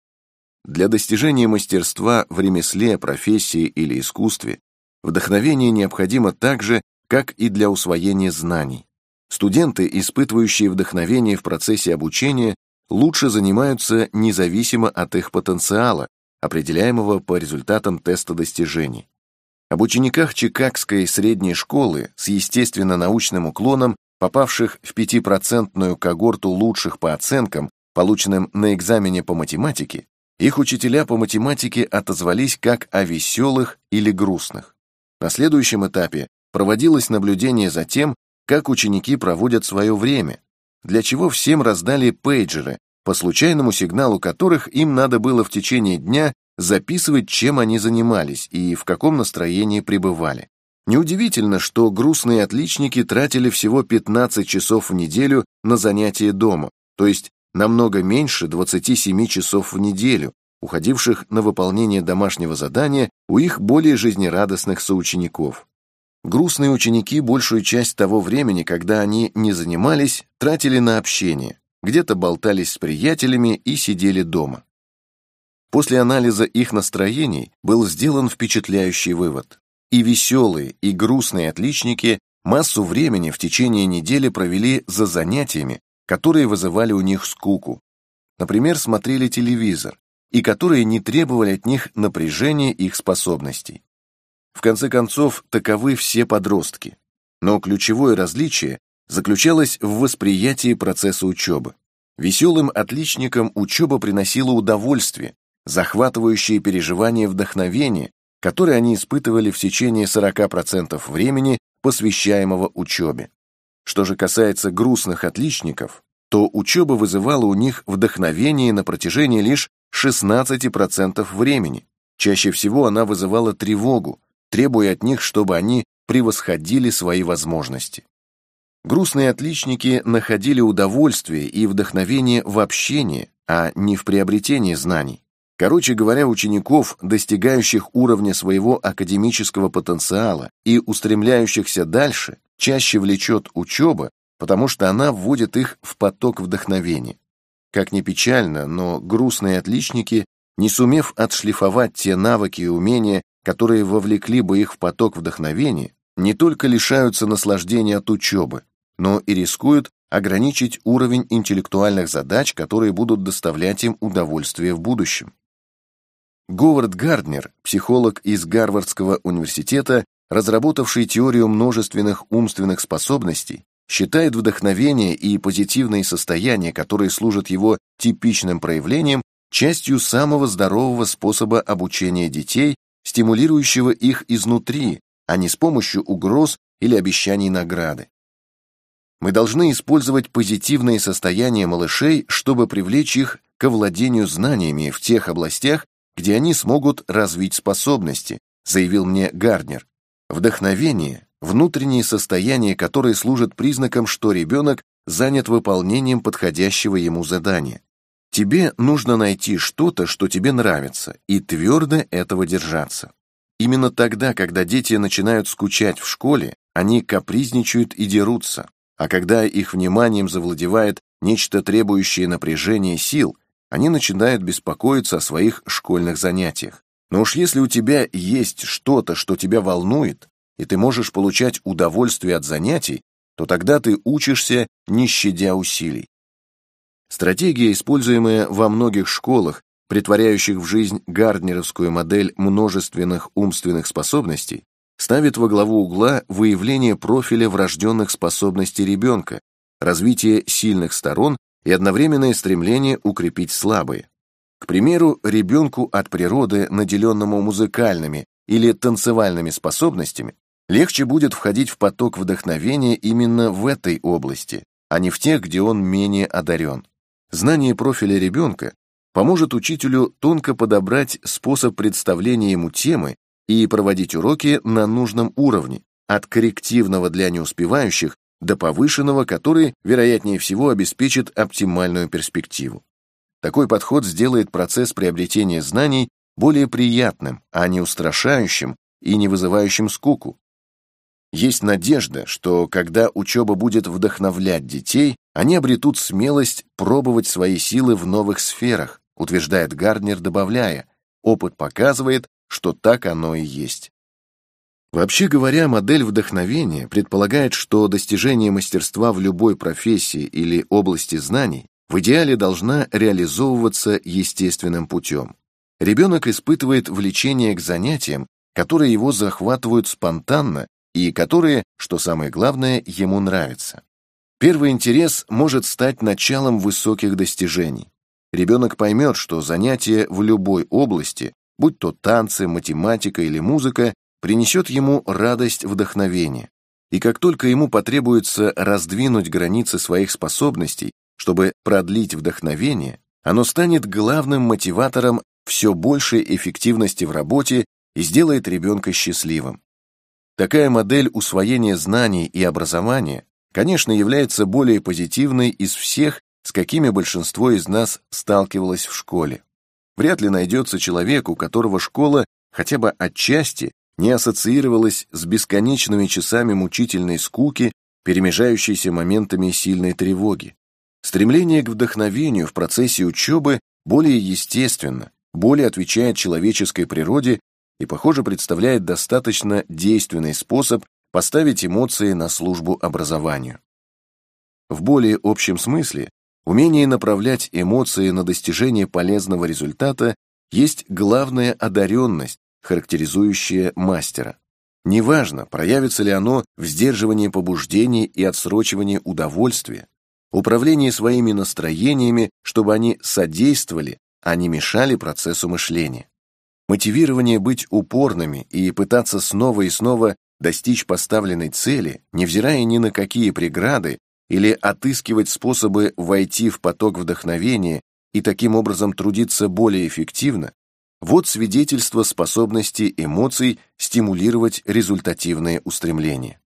Для достижения мастерства в ремесле, профессии или искусстве вдохновение необходимо так же, как и для усвоения знаний. Студенты, испытывающие вдохновение в процессе обучения, лучше занимаются независимо от их потенциала, определяемого по результатам теста достижений. Об учениках Чикагской средней школы с естественно-научным уклоном, попавших в 5% когорту лучших по оценкам, полученным на экзамене по математике, их учителя по математике отозвались как о веселых или грустных. На следующем этапе проводилось наблюдение за тем, как ученики проводят свое время, для чего всем раздали пейджеры, по случайному сигналу которых им надо было в течение дня записывать, чем они занимались и в каком настроении пребывали. Неудивительно, что грустные отличники тратили всего 15 часов в неделю на занятия дома, то есть намного меньше 27 часов в неделю, уходивших на выполнение домашнего задания у их более жизнерадостных соучеников. Грустные ученики большую часть того времени, когда они не занимались, тратили на общение, где-то болтались с приятелями и сидели дома. После анализа их настроений был сделан впечатляющий вывод. И веселые, и грустные отличники массу времени в течение недели провели за занятиями, которые вызывали у них скуку. Например, смотрели телевизор, и которые не требовали от них напряжения их способностей. В конце концов, таковы все подростки. Но ключевое различие заключалась в восприятии процесса учебы. Веселым отличникам учеба приносила удовольствие, захватывающие переживания вдохновения, которые они испытывали в течение 40% времени, посвящаемого учебе. Что же касается грустных отличников, то учеба вызывала у них вдохновение на протяжении лишь 16% времени. Чаще всего она вызывала тревогу, требуя от них, чтобы они превосходили свои возможности. Грустные отличники находили удовольствие и вдохновение в общении, а не в приобретении знаний. Короче говоря, учеников, достигающих уровня своего академического потенциала и устремляющихся дальше, чаще влечет учеба, потому что она вводит их в поток вдохновения. Как ни печально, но грустные отличники, не сумев отшлифовать те навыки и умения, которые вовлекли бы их в поток вдохновения, не только лишаются наслаждения от учебы, но и рискуют ограничить уровень интеллектуальных задач, которые будут доставлять им удовольствие в будущем. Говард Гарднер, психолог из Гарвардского университета, разработавший теорию множественных умственных способностей, считает вдохновение и позитивные состояния, которые служат его типичным проявлением, частью самого здорового способа обучения детей, стимулирующего их изнутри, а не с помощью угроз или обещаний награды. Мы должны использовать позитивные состояния малышей, чтобы привлечь их к овладению знаниями в тех областях, где они смогут развить способности, заявил мне Гарднер. Вдохновение – внутренние состояния, которые служат признаком, что ребенок занят выполнением подходящего ему задания. Тебе нужно найти что-то, что тебе нравится, и твердо этого держаться. Именно тогда, когда дети начинают скучать в школе, они капризничают и дерутся, а когда их вниманием завладевает нечто требующее напряжения сил, они начинают беспокоиться о своих школьных занятиях. Но уж если у тебя есть что-то, что тебя волнует, и ты можешь получать удовольствие от занятий, то тогда ты учишься, не щадя усилий. Стратегия, используемая во многих школах, претворяющих в жизнь гарднеровскую модель множественных умственных способностей, ставит во главу угла выявление профиля врожденных способностей ребенка, развитие сильных сторон и одновременное стремление укрепить слабые. К примеру, ребенку от природы, наделенному музыкальными или танцевальными способностями, легче будет входить в поток вдохновения именно в этой области, а не в тех, где он менее одарен. Знание профиля ребенка поможет учителю тонко подобрать способ представления ему темы и проводить уроки на нужном уровне, от коррективного для неуспевающих до повышенного, который, вероятнее всего, обеспечит оптимальную перспективу. Такой подход сделает процесс приобретения знаний более приятным, а не устрашающим и не вызывающим скуку. Есть надежда, что когда учеба будет вдохновлять детей, они обретут смелость пробовать свои силы в новых сферах, утверждает Гарднер, добавляя, опыт показывает, что так оно и есть. Вообще говоря, модель вдохновения предполагает, что достижение мастерства в любой профессии или области знаний в идеале должна реализовываться естественным путем. Ребенок испытывает влечение к занятиям, которые его захватывают спонтанно и которые, что самое главное, ему нравятся. Первый интерес может стать началом высоких достижений. Ребенок поймет, что занятие в любой области, будь то танцы, математика или музыка, принесет ему радость, вдохновение. И как только ему потребуется раздвинуть границы своих способностей, чтобы продлить вдохновение, оно станет главным мотиватором все большей эффективности в работе и сделает ребенка счастливым. Такая модель усвоения знаний и образования, конечно, является более позитивной из всех, с какими большинство из нас сталкивалось в школе. Вряд ли найдется человек, у которого школа хотя бы отчасти не ассоциировалась с бесконечными часами мучительной скуки, перемежающейся моментами сильной тревоги. Стремление к вдохновению в процессе учебы более естественно, более отвечает человеческой природе и, похоже, представляет достаточно действенный способ поставить эмоции на службу образованию. В более общем смысле, умение направлять эмоции на достижение полезного результата есть главная одаренность, характеризующая мастера. Неважно, проявится ли оно в сдерживании побуждений и отсрочивании удовольствия, управлении своими настроениями, чтобы они содействовали, а не мешали процессу мышления. Мотивирование быть упорными и пытаться снова и снова достичь поставленной цели, невзирая ни на какие преграды, или отыскивать способы войти в поток вдохновения и таким образом трудиться более эффективно, вот свидетельство способности эмоций стимулировать результативные устремления.